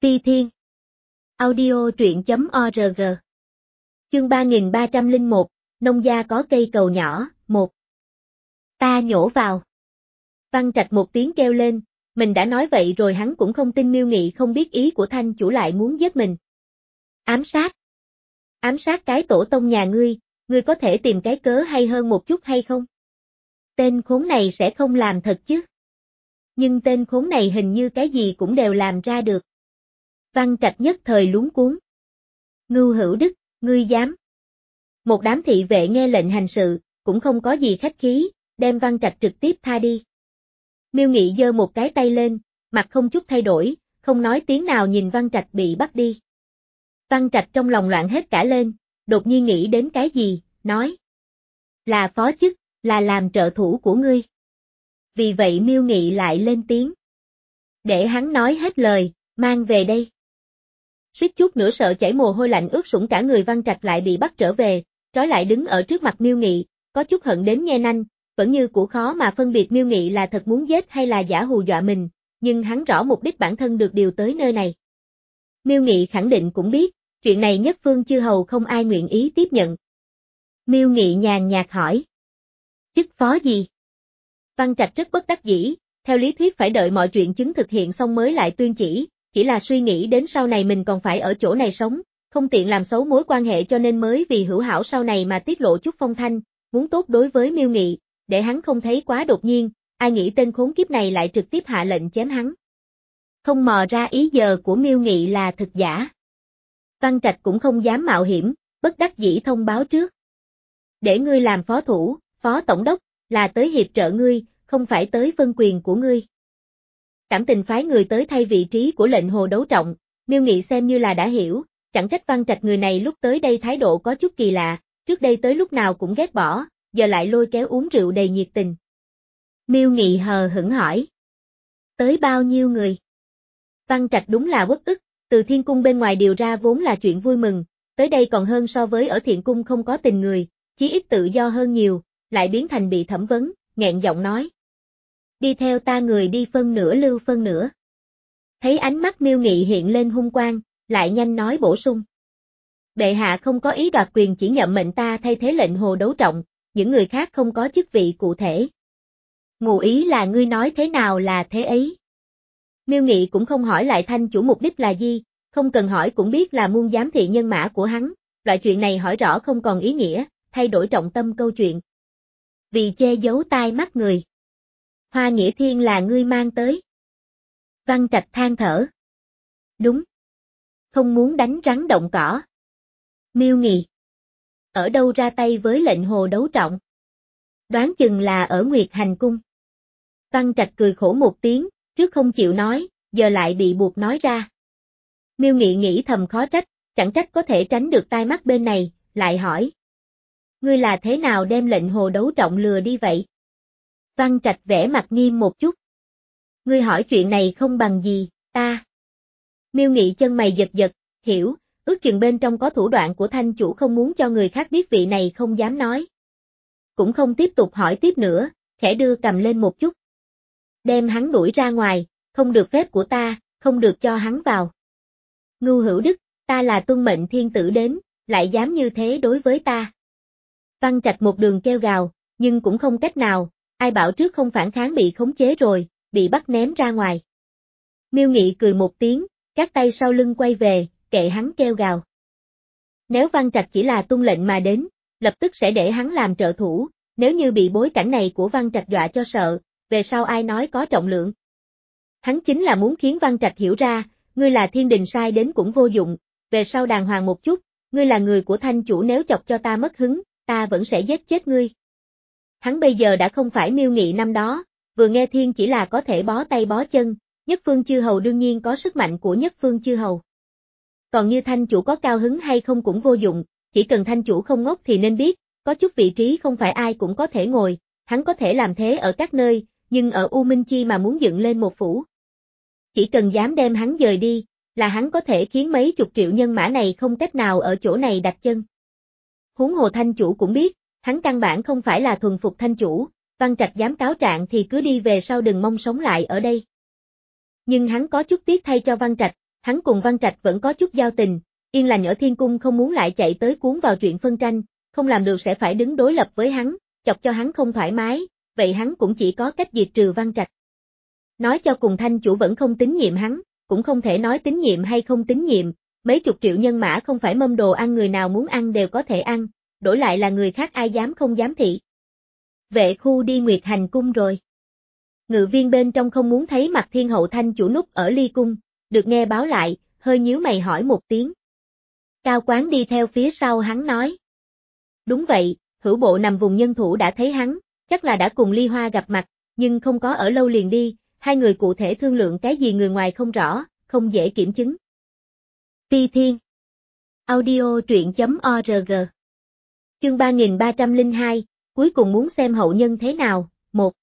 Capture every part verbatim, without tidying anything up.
Ti Thiên. Audio truyện chấm org. Chương ba nghìn ba trăm lẻ một, nông gia có cây cầu nhỏ, một. Ta nhổ vào. Văn Trạch một tiếng kêu lên, mình đã nói vậy rồi hắn cũng không tin Miêu Nghị không biết ý của Thanh chủ lại muốn giết mình. Ám sát. Ám sát cái tổ tông nhà ngươi, ngươi có thể tìm cái cớ hay hơn một chút hay không? Tên khốn này sẽ không làm thật chứ? Nhưng tên khốn này hình như cái gì cũng đều làm ra được. Văn Trạch nhất thời luống cuống. Ngưu Hữu Đức, ngươi dám. Một đám thị vệ nghe lệnh hành sự, cũng không có gì khách khí, đem Văn Trạch trực tiếp tha đi. Miêu Nghị giơ một cái tay lên, mặt không chút thay đổi, không nói tiếng nào nhìn Văn Trạch bị bắt đi. Văn Trạch trong lòng loạn hết cả lên, đột nhiên nghĩ đến cái gì, nói. Là phó chức, là làm trợ thủ của ngươi. Vì vậy Miêu Nghị lại lên tiếng. Để hắn nói hết lời, mang về đây. Suýt chút nữa sợ chảy mồ hôi lạnh ướt sũng cả người Văn Trạch lại bị bắt trở về, trói lại đứng ở trước mặt Miêu Nghị, có chút hận đến nhe nanh, vẫn như cũ khó mà phân biệt Miêu Nghị là thật muốn giết hay là giả hù dọa mình, nhưng hắn rõ mục đích bản thân được điều tới nơi này. Miêu Nghị khẳng định cũng biết, chuyện này nhất phương chư hầu không ai nguyện ý tiếp nhận. Miêu Nghị nhàn nhạt hỏi. Chức phó gì? Văn Trạch rất bất đắc dĩ, theo lý thuyết phải đợi mọi chuyện chứng thực hiện xong mới lại tuyên chỉ, chỉ là suy nghĩ đến sau này mình còn phải ở chỗ này sống, không tiện làm xấu mối quan hệ cho nên mới vì hữu hảo sau này mà tiết lộ chút phong thanh, muốn tốt đối với Miêu Nghị, để hắn không thấy quá đột nhiên, ai nghĩ tên khốn kiếp này lại trực tiếp hạ lệnh chém hắn. Không mò ra ý giờ của Miêu Nghị là thực giả. Văn Trạch cũng không dám mạo hiểm, bất đắc dĩ thông báo trước. Để ngươi làm phó thủ, phó tổng đốc, là tới hiệp trợ ngươi, không phải tới phân quyền của ngươi. Cảm tình phái người tới thay vị trí của lệnh hồ đấu trọng, Miêu Nghị xem như là đã hiểu, chẳng trách Văn Trạch người này lúc tới đây thái độ có chút kỳ lạ, trước đây tới lúc nào cũng ghét bỏ, giờ lại lôi kéo uống rượu đầy nhiệt tình. Miêu Nghị hờ hững hỏi. Tới bao nhiêu người? Văn Trạch đúng là uất ức, từ thiên cung bên ngoài điều ra vốn là chuyện vui mừng, tới đây còn hơn so với ở thiện cung không có tình người, chí ít tự do hơn nhiều, lại biến thành bị thẩm vấn, nghẹn giọng nói. Đi theo ta người đi phân nửa lưu phân nửa. Thấy ánh mắt Miêu Nghị hiện lên hung quang, lại nhanh nói bổ sung. Bệ hạ không có ý đoạt quyền chỉ nhậm mệnh ta thay thế lệnh hồ đấu trọng, những người khác không có chức vị cụ thể. Ngụ ý là ngươi nói thế nào là thế ấy. Miêu Nghị cũng không hỏi lại Thanh chủ mục đích là gì, không cần hỏi cũng biết là muôn giám thị nhân mã của hắn, loại chuyện này hỏi rõ không còn ý nghĩa, thay đổi trọng tâm câu chuyện. Vì che giấu tai mắt người. Hoa Nghĩa Thiên là ngươi mang tới. Văn Trạch than thở. Đúng. Không muốn đánh rắn động cỏ. Miêu Nghị. Ở đâu ra tay với lệnh hồ đấu trọng? Đoán chừng là ở Nguyệt Hành Cung. Văn Trạch cười khổ một tiếng, trước không chịu nói, giờ lại bị buộc nói ra. Miêu Nghị nghĩ thầm khó trách, chẳng trách có thể tránh được tai mắt bên này, lại hỏi. Ngươi là thế nào đem lệnh hồ đấu trọng lừa đi vậy? Văn Trạch vẻ mặt nghiêm một chút. Ngươi hỏi chuyện này không bằng gì, ta. Miêu Nghị chân mày giật giật, hiểu, ước chừng bên trong có thủ đoạn của Thanh chủ không muốn cho người khác biết vị này không dám nói. Cũng không tiếp tục hỏi tiếp nữa, khẽ đưa cầm lên một chút. Đem hắn đuổi ra ngoài, không được phép của ta, không được cho hắn vào. Ngưu Hữu Đức, ta là tuân mệnh thiên tử đến, lại dám như thế đối với ta. Văn Trạch một đường kêu gào, nhưng cũng không cách nào, ai bảo trước không phản kháng bị khống chế rồi, bị bắt ném ra ngoài. Miêu Nghị cười một tiếng, các tay sau lưng quay về, kệ hắn kêu gào. Nếu Văn Trạch chỉ là tuân lệnh mà đến, lập tức sẽ để hắn làm trợ thủ, nếu như bị bối cảnh này của Văn Trạch dọa cho sợ, về sau ai nói có trọng lượng. Hắn chính là muốn khiến Văn Trạch hiểu ra, ngươi là thiên đình sai đến cũng vô dụng, về sau đàng hoàng một chút, ngươi là người của Thanh chủ nếu chọc cho ta mất hứng, ta vẫn sẽ giết chết ngươi. Hắn bây giờ đã không phải Miêu Nghị năm đó, vừa nghe thiên chỉ là có thể bó tay bó chân, nhất phương chư hầu đương nhiên có sức mạnh của nhất phương chư hầu. Còn như Thanh chủ có cao hứng hay không cũng vô dụng, chỉ cần Thanh chủ không ngốc thì nên biết, có chút vị trí không phải ai cũng có thể ngồi, hắn có thể làm thế ở các nơi, nhưng ở U Minh Chi mà muốn dựng lên một phủ. Chỉ cần dám đem hắn dời đi, là hắn có thể khiến mấy chục triệu nhân mã này không cách nào ở chỗ này đặt chân. Huống hồ Thanh chủ cũng biết, hắn căn bản không phải là thuần phục Thanh chủ, Văn Trạch dám cáo trạng thì cứ đi về sau đừng mong sống lại ở đây. Nhưng hắn có chút tiếc thay cho Văn Trạch, hắn cùng Văn Trạch vẫn có chút giao tình, yên lành ở thiên cung không muốn lại chạy tới cuốn vào chuyện phân tranh, không làm được sẽ phải đứng đối lập với hắn, chọc cho hắn không thoải mái, vậy hắn cũng chỉ có cách diệt trừ Văn Trạch. Nói cho cùng Thanh chủ vẫn không tín nhiệm hắn, cũng không thể nói tín nhiệm hay không tín nhiệm, mấy chục triệu nhân mã không phải mâm đồ ăn người nào muốn ăn đều có thể ăn, đổi lại là người khác ai dám không dám thị. Vệ khu đi Nguyệt Hành cung rồi. Ngự viên bên trong không muốn thấy mặt thiên hậu Thanh chủ núp ở ly cung, được nghe báo lại, hơi nhíu mày hỏi một tiếng. Cao Quán đi theo phía sau hắn nói. Đúng vậy, hữu bộ nằm vùng nhân thủ đã thấy hắn, chắc là đã cùng Ly Hoa gặp mặt, nhưng không có ở lâu liền đi, hai người cụ thể thương lượng cái gì người ngoài không rõ, không dễ kiểm chứng. Ti Thiên Audio truyện.org Chương ba nghìn ba trăm lẻ hai, cuối cùng muốn xem hậu nhân thế nào, một.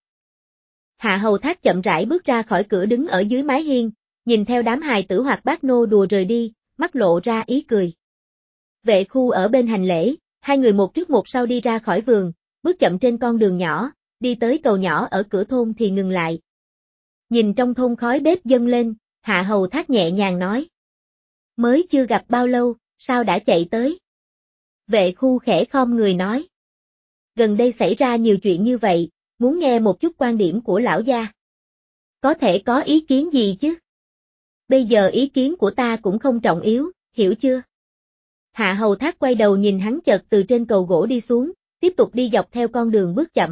Hạ Hầu Thác chậm rãi bước ra khỏi cửa đứng ở dưới mái hiên, nhìn theo đám hài tử hoặc bác nô đùa rời đi, mắt lộ ra ý cười. Vệ khu ở bên hành lễ, hai người một trước một sau đi ra khỏi vườn, bước chậm trên con đường nhỏ, đi tới cầu nhỏ ở cửa thôn thì ngừng lại. Nhìn trong thôn khói bếp dâng lên, Hạ Hầu Thác nhẹ nhàng nói. Mới chưa gặp bao lâu, sao đã chạy tới? Vệ khu khẽ khom người nói. Gần đây xảy ra nhiều chuyện như vậy, muốn nghe một chút quan điểm của lão gia. Có thể có ý kiến gì chứ? Bây giờ ý kiến của ta cũng không trọng yếu, hiểu chưa? Hạ Hầu Thác quay đầu nhìn hắn chợt từ trên cầu gỗ đi xuống, tiếp tục đi dọc theo con đường bước chậm.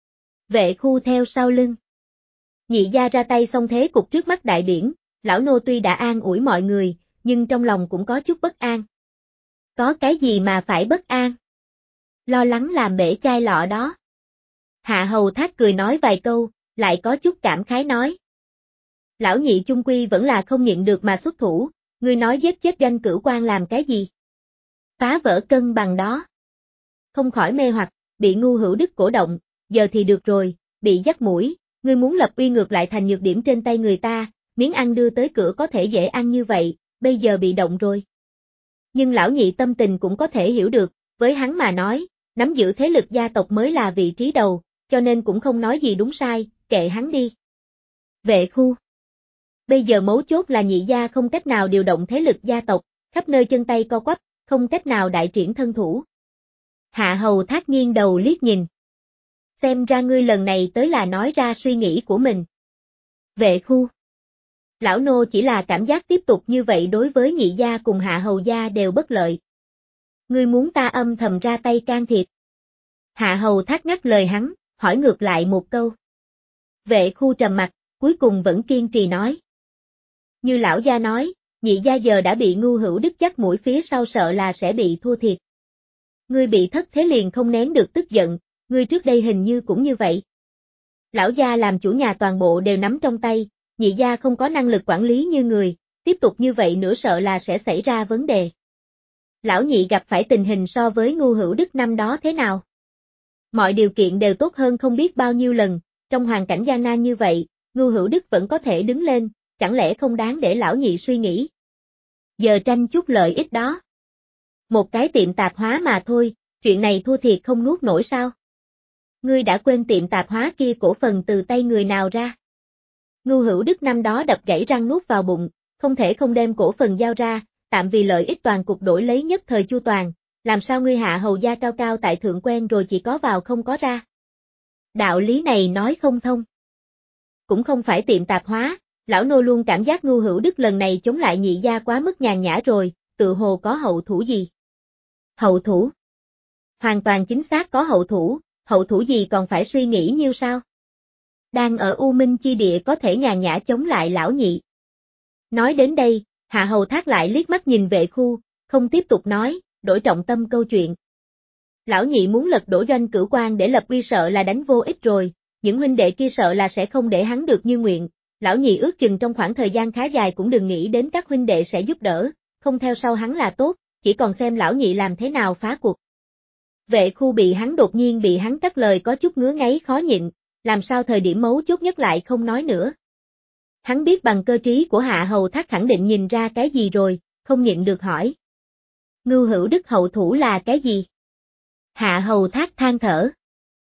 Vệ khu theo sau lưng. Nhị gia ra tay xong thế cục trước mắt đại biển, lão nô tuy đã an ủi mọi người, nhưng trong lòng cũng có chút bất an. Có cái gì mà phải bất an? Lo lắng làm bể chai lọ đó. Hạ Hầu Thác cười nói vài câu, lại có chút cảm khái nói. Lão nhị chung quy vẫn là không nhịn được mà xuất thủ, ngươi nói giết chết Doanh Cửu Quan làm cái gì? Phá vỡ cân bằng đó. Không khỏi mê hoặc, bị Ngu Hữu Đức cổ động, giờ thì được rồi, bị dắt mũi, ngươi muốn lập uy ngược lại thành nhược điểm trên tay người ta, miếng ăn đưa tới cửa có thể dễ ăn như vậy, bây giờ bị động rồi. Nhưng lão nhị tâm tình cũng có thể hiểu được, với hắn mà nói, nắm giữ thế lực gia tộc mới là vị trí đầu, cho nên cũng không nói gì đúng sai, kệ hắn đi. Vệ khu. Bây giờ mấu chốt là nhị gia không cách nào điều động thế lực gia tộc, khắp nơi chân tay co quắp, không cách nào đại triển thân thủ. Hạ Hầu Thác nghiêng đầu liếc nhìn. Xem ra ngươi lần này tới là nói ra suy nghĩ của mình. Vệ khu. Lão nô chỉ là cảm giác tiếp tục như vậy đối với nhị gia cùng Hạ Hầu gia đều bất lợi. Ngươi muốn ta âm thầm ra tay can thiệp. Hạ Hầu Thác ngắt lời hắn, hỏi ngược lại một câu. Vệ khu trầm mặt, cuối cùng vẫn kiên trì nói. Như lão gia nói, nhị gia giờ đã bị Ngu Hữu Đức dắt mũi phía sau sợ là sẽ bị thua thiệt. Ngươi bị thất thế liền không nén được tức giận, ngươi trước đây hình như cũng như vậy. Lão gia làm chủ nhà toàn bộ đều nắm trong tay, nhị gia không có năng lực quản lý như người, tiếp tục như vậy nữa sợ là sẽ xảy ra vấn đề. Lão nhị gặp phải tình hình so với Ngu Hữu Đức năm đó thế nào? Mọi điều kiện đều tốt hơn không biết bao nhiêu lần, trong hoàn cảnh gian nan như vậy, Ngu Hữu Đức vẫn có thể đứng lên, chẳng lẽ không đáng để lão nhị suy nghĩ? Giờ tranh chút lợi ích đó. Một cái tiệm tạp hóa mà thôi, chuyện này thua thiệt không nuốt nổi sao? Ngươi đã quên tiệm tạp hóa kia cổ phần từ tay người nào ra? Ngu Hữu Đức năm đó đập gãy răng nuốt vào bụng, không thể không đem cổ phần giao ra, tạm vì lợi ích toàn cục đổi lấy nhất thời chu toàn, làm sao ngươi Hạ Hầu gia cao cao tại thượng quen rồi chỉ có vào không có ra? Đạo lý này nói không thông. Cũng không phải tiệm tạp hóa, lão nô luôn cảm giác Ngu Hữu Đức lần này chống lại nhị gia quá mức nhàn nhã rồi, tự hồ có hậu thủ gì? Hậu thủ? Hoàn toàn chính xác có hậu thủ, hậu thủ gì còn phải suy nghĩ nhiêu sao? Đang ở U Minh chi địa có thể nhàn nhã chống lại lão nhị. Nói đến đây, Hạ Hầu Thác lại liếc mắt nhìn vệ khu, không tiếp tục nói, đổi trọng tâm câu chuyện. Lão nhị muốn lật đổ Doanh Cửu Quan để lập uy sợ là đánh vô ích rồi, những huynh đệ kia sợ là sẽ không để hắn được như nguyện, lão nhị ước chừng trong khoảng thời gian khá dài cũng đừng nghĩ đến các huynh đệ sẽ giúp đỡ, không theo sau hắn là tốt, chỉ còn xem lão nhị làm thế nào phá cuộc. Vệ khu bị hắn đột nhiên bị hắn cắt lời có chút ngứa ngáy khó nhịn, làm sao thời điểm mấu chốt nhất lại không nói nữa. Hắn biết bằng cơ trí của Hạ Hầu Thác khẳng định nhìn ra cái gì rồi, không nhịn được hỏi. Ngưu Hữu Đức hậu thủ là cái gì? Hạ Hầu Thác than thở.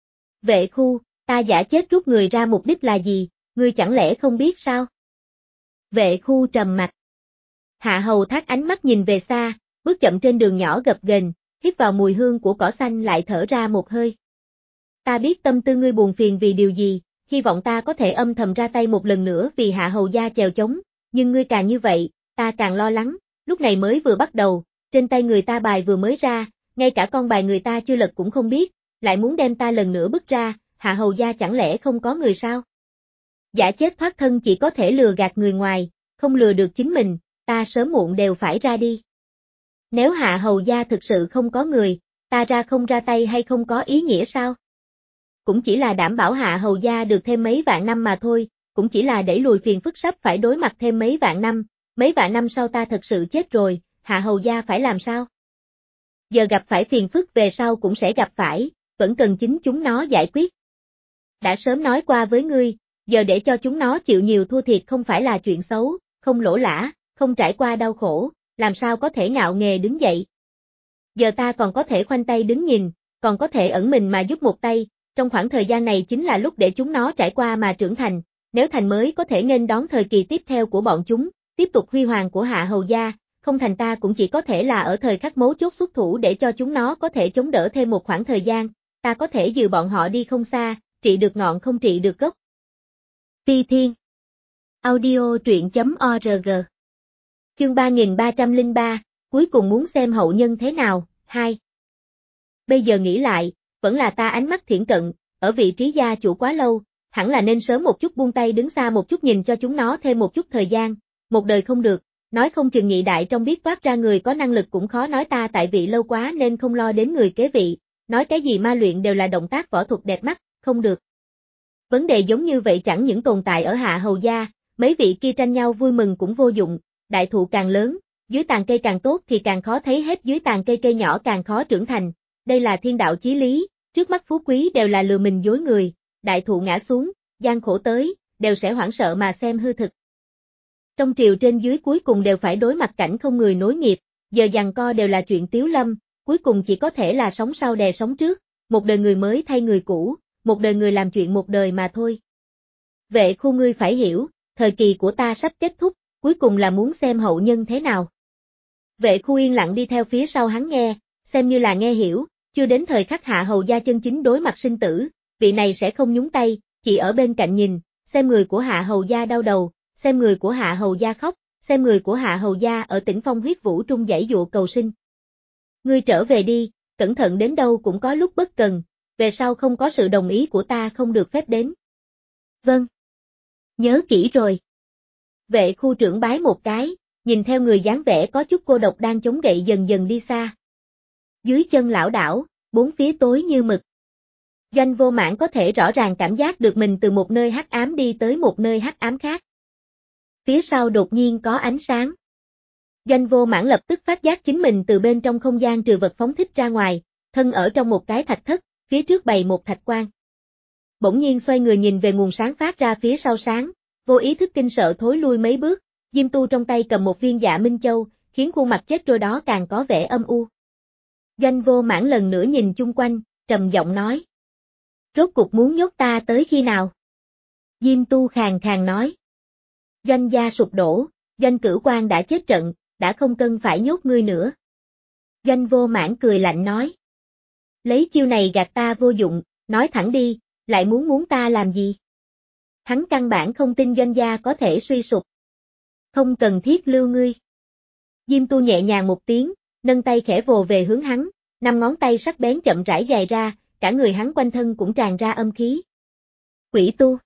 Vệ khu, ta giả chết rút người ra mục đích là gì, ngươi chẳng lẽ không biết sao? Vệ khu trầm mặt. Hạ Hầu Thác ánh mắt nhìn về xa, bước chậm trên đường nhỏ gập ghềnh, hít vào mùi hương của cỏ xanh lại thở ra một hơi. Ta biết tâm tư ngươi buồn phiền vì điều gì, hy vọng ta có thể âm thầm ra tay một lần nữa vì Hạ Hầu gia chèo chống, nhưng ngươi càng như vậy, ta càng lo lắng, lúc này mới vừa bắt đầu, trên tay người ta bài vừa mới ra, ngay cả con bài người ta chưa lật cũng không biết, lại muốn đem ta lần nữa bứt ra, Hạ Hầu gia chẳng lẽ không có người sao? Giả chết thoát thân chỉ có thể lừa gạt người ngoài, không lừa được chính mình, ta sớm muộn đều phải ra đi. Nếu Hạ Hầu gia thực sự không có người, ta ra không ra tay hay không có ý nghĩa sao? Cũng chỉ là đảm bảo Hạ Hầu gia được thêm mấy vạn năm mà thôi, cũng chỉ là đẩy lùi phiền phức sắp phải đối mặt thêm mấy vạn năm, mấy vạn năm sau ta thật sự chết rồi, Hạ Hầu gia phải làm sao? Giờ gặp phải phiền phức về sau cũng sẽ gặp phải, vẫn cần chính chúng nó giải quyết. Đã sớm nói qua với ngươi, giờ để cho chúng nó chịu nhiều thua thiệt không phải là chuyện xấu, không lỗ lã, không trải qua đau khổ, làm sao có thể ngạo nghề đứng dậy. Giờ ta còn có thể khoanh tay đứng nhìn, còn có thể ẩn mình mà giúp một tay, trong khoảng thời gian này chính là lúc để chúng nó trải qua mà trưởng thành, nếu thành mới có thể nghênh đón thời kỳ tiếp theo của bọn chúng, tiếp tục huy hoàng của Hạ Hầu gia, không thành ta cũng chỉ có thể là ở thời khắc mấu chốt xuất thủ để cho chúng nó có thể chống đỡ thêm một khoảng thời gian, ta có thể dìu bọn họ đi không xa, trị được ngọn không trị được gốc. Phi Thiên Audio truyện.org Chương ba nghìn ba trăm lẻ ba, cuối cùng muốn xem hậu nhân thế nào, hai. Bây giờ nghĩ lại, vẫn là ta ánh mắt thiển cận, ở vị trí gia chủ quá lâu, hẳn là nên sớm một chút buông tay đứng xa một chút nhìn cho chúng nó thêm một chút thời gian, một đời không được, nói không chừng nhị đại trong biết toát ra người có năng lực cũng khó nói ta tại vị lâu quá nên không lo đến người kế vị, nói cái gì ma luyện đều là động tác võ thuật đẹp mắt, không được. Vấn đề giống như vậy chẳng những tồn tại ở Hạ Hầu gia, mấy vị kia tranh nhau vui mừng cũng vô dụng, đại thụ càng lớn, dưới tàn cây càng tốt thì càng khó thấy hết dưới tàn cây cây nhỏ càng khó trưởng thành, đây là thiên đạo chí lý, trước mắt phú quý đều là lừa mình dối người, đại thụ ngã xuống, gian khổ tới, đều sẽ hoảng sợ mà xem hư thực. Trong triều trên dưới cuối cùng đều phải đối mặt cảnh không người nối nghiệp, giờ giằng co đều là chuyện tiếu lâm, cuối cùng chỉ có thể là sống sau đè sống trước, một đời người mới thay người cũ, một đời người làm chuyện một đời mà thôi. Vệ Khu ngươi phải hiểu, thời kỳ của ta sắp kết thúc, cuối cùng là muốn xem hậu nhân thế nào. Vệ Khu yên lặng đi theo phía sau hắn nghe, xem như là nghe hiểu, chưa đến thời khắc Hạ Hầu gia chân chính đối mặt sinh tử, vị này sẽ không nhúng tay, chỉ ở bên cạnh nhìn, xem người của Hạ Hầu gia đau đầu, xem người của Hạ Hầu gia khóc, xem người của Hạ Hầu gia ở Tĩnh Phong huyết vũ trung giãy dụa cầu sinh. Ngươi trở về đi, cẩn thận đến đâu cũng có lúc bất cần, về sau không có sự đồng ý của ta không được phép đến. Vâng. Nhớ kỹ rồi. Vệ Khu trưởng bái một cái, nhìn theo người dáng vẻ có chút cô độc đang chống gậy dần dần đi xa. Dưới chân lão đảo, bốn phía tối như mực. Doanh Vô Mãn có thể rõ ràng cảm giác được mình từ một nơi hắc ám đi tới một nơi hắc ám khác. Phía sau đột nhiên có ánh sáng. Doanh Vô Mãn lập tức phát giác chính mình từ bên trong không gian trừ vật phóng thích ra ngoài, thân ở trong một cái thạch thất, phía trước bày một thạch quan. Bỗng nhiên xoay người nhìn về nguồn sáng phát ra phía sau sáng, vô ý thức kinh sợ thối lui mấy bước, Diêm Tu trong tay cầm một viên Dạ Minh Châu, khiến khuôn mặt chết trôi đó càng có vẻ âm u. Doanh Vô Mãn lần nữa nhìn chung quanh, trầm giọng nói. Rốt cuộc muốn nhốt ta tới khi nào? Diêm Tu khàn khàn nói. Doanh gia sụp đổ, Doanh Cửu Quan đã chết trận, đã không cần phải nhốt ngươi nữa. Doanh Vô Mãn cười lạnh nói. Lấy chiêu này gạt ta vô dụng, nói thẳng đi, lại muốn muốn ta làm gì? Hắn căn bản không tin Doanh gia có thể suy sụp. Không cần thiết lưu ngươi. Diêm Tu nhẹ nhàng một tiếng, nâng tay khẽ vồ về hướng hắn, năm ngón tay sắc bén chậm rãi dài ra, cả người hắn quanh thân cũng tràn ra âm khí. Quỷ tu.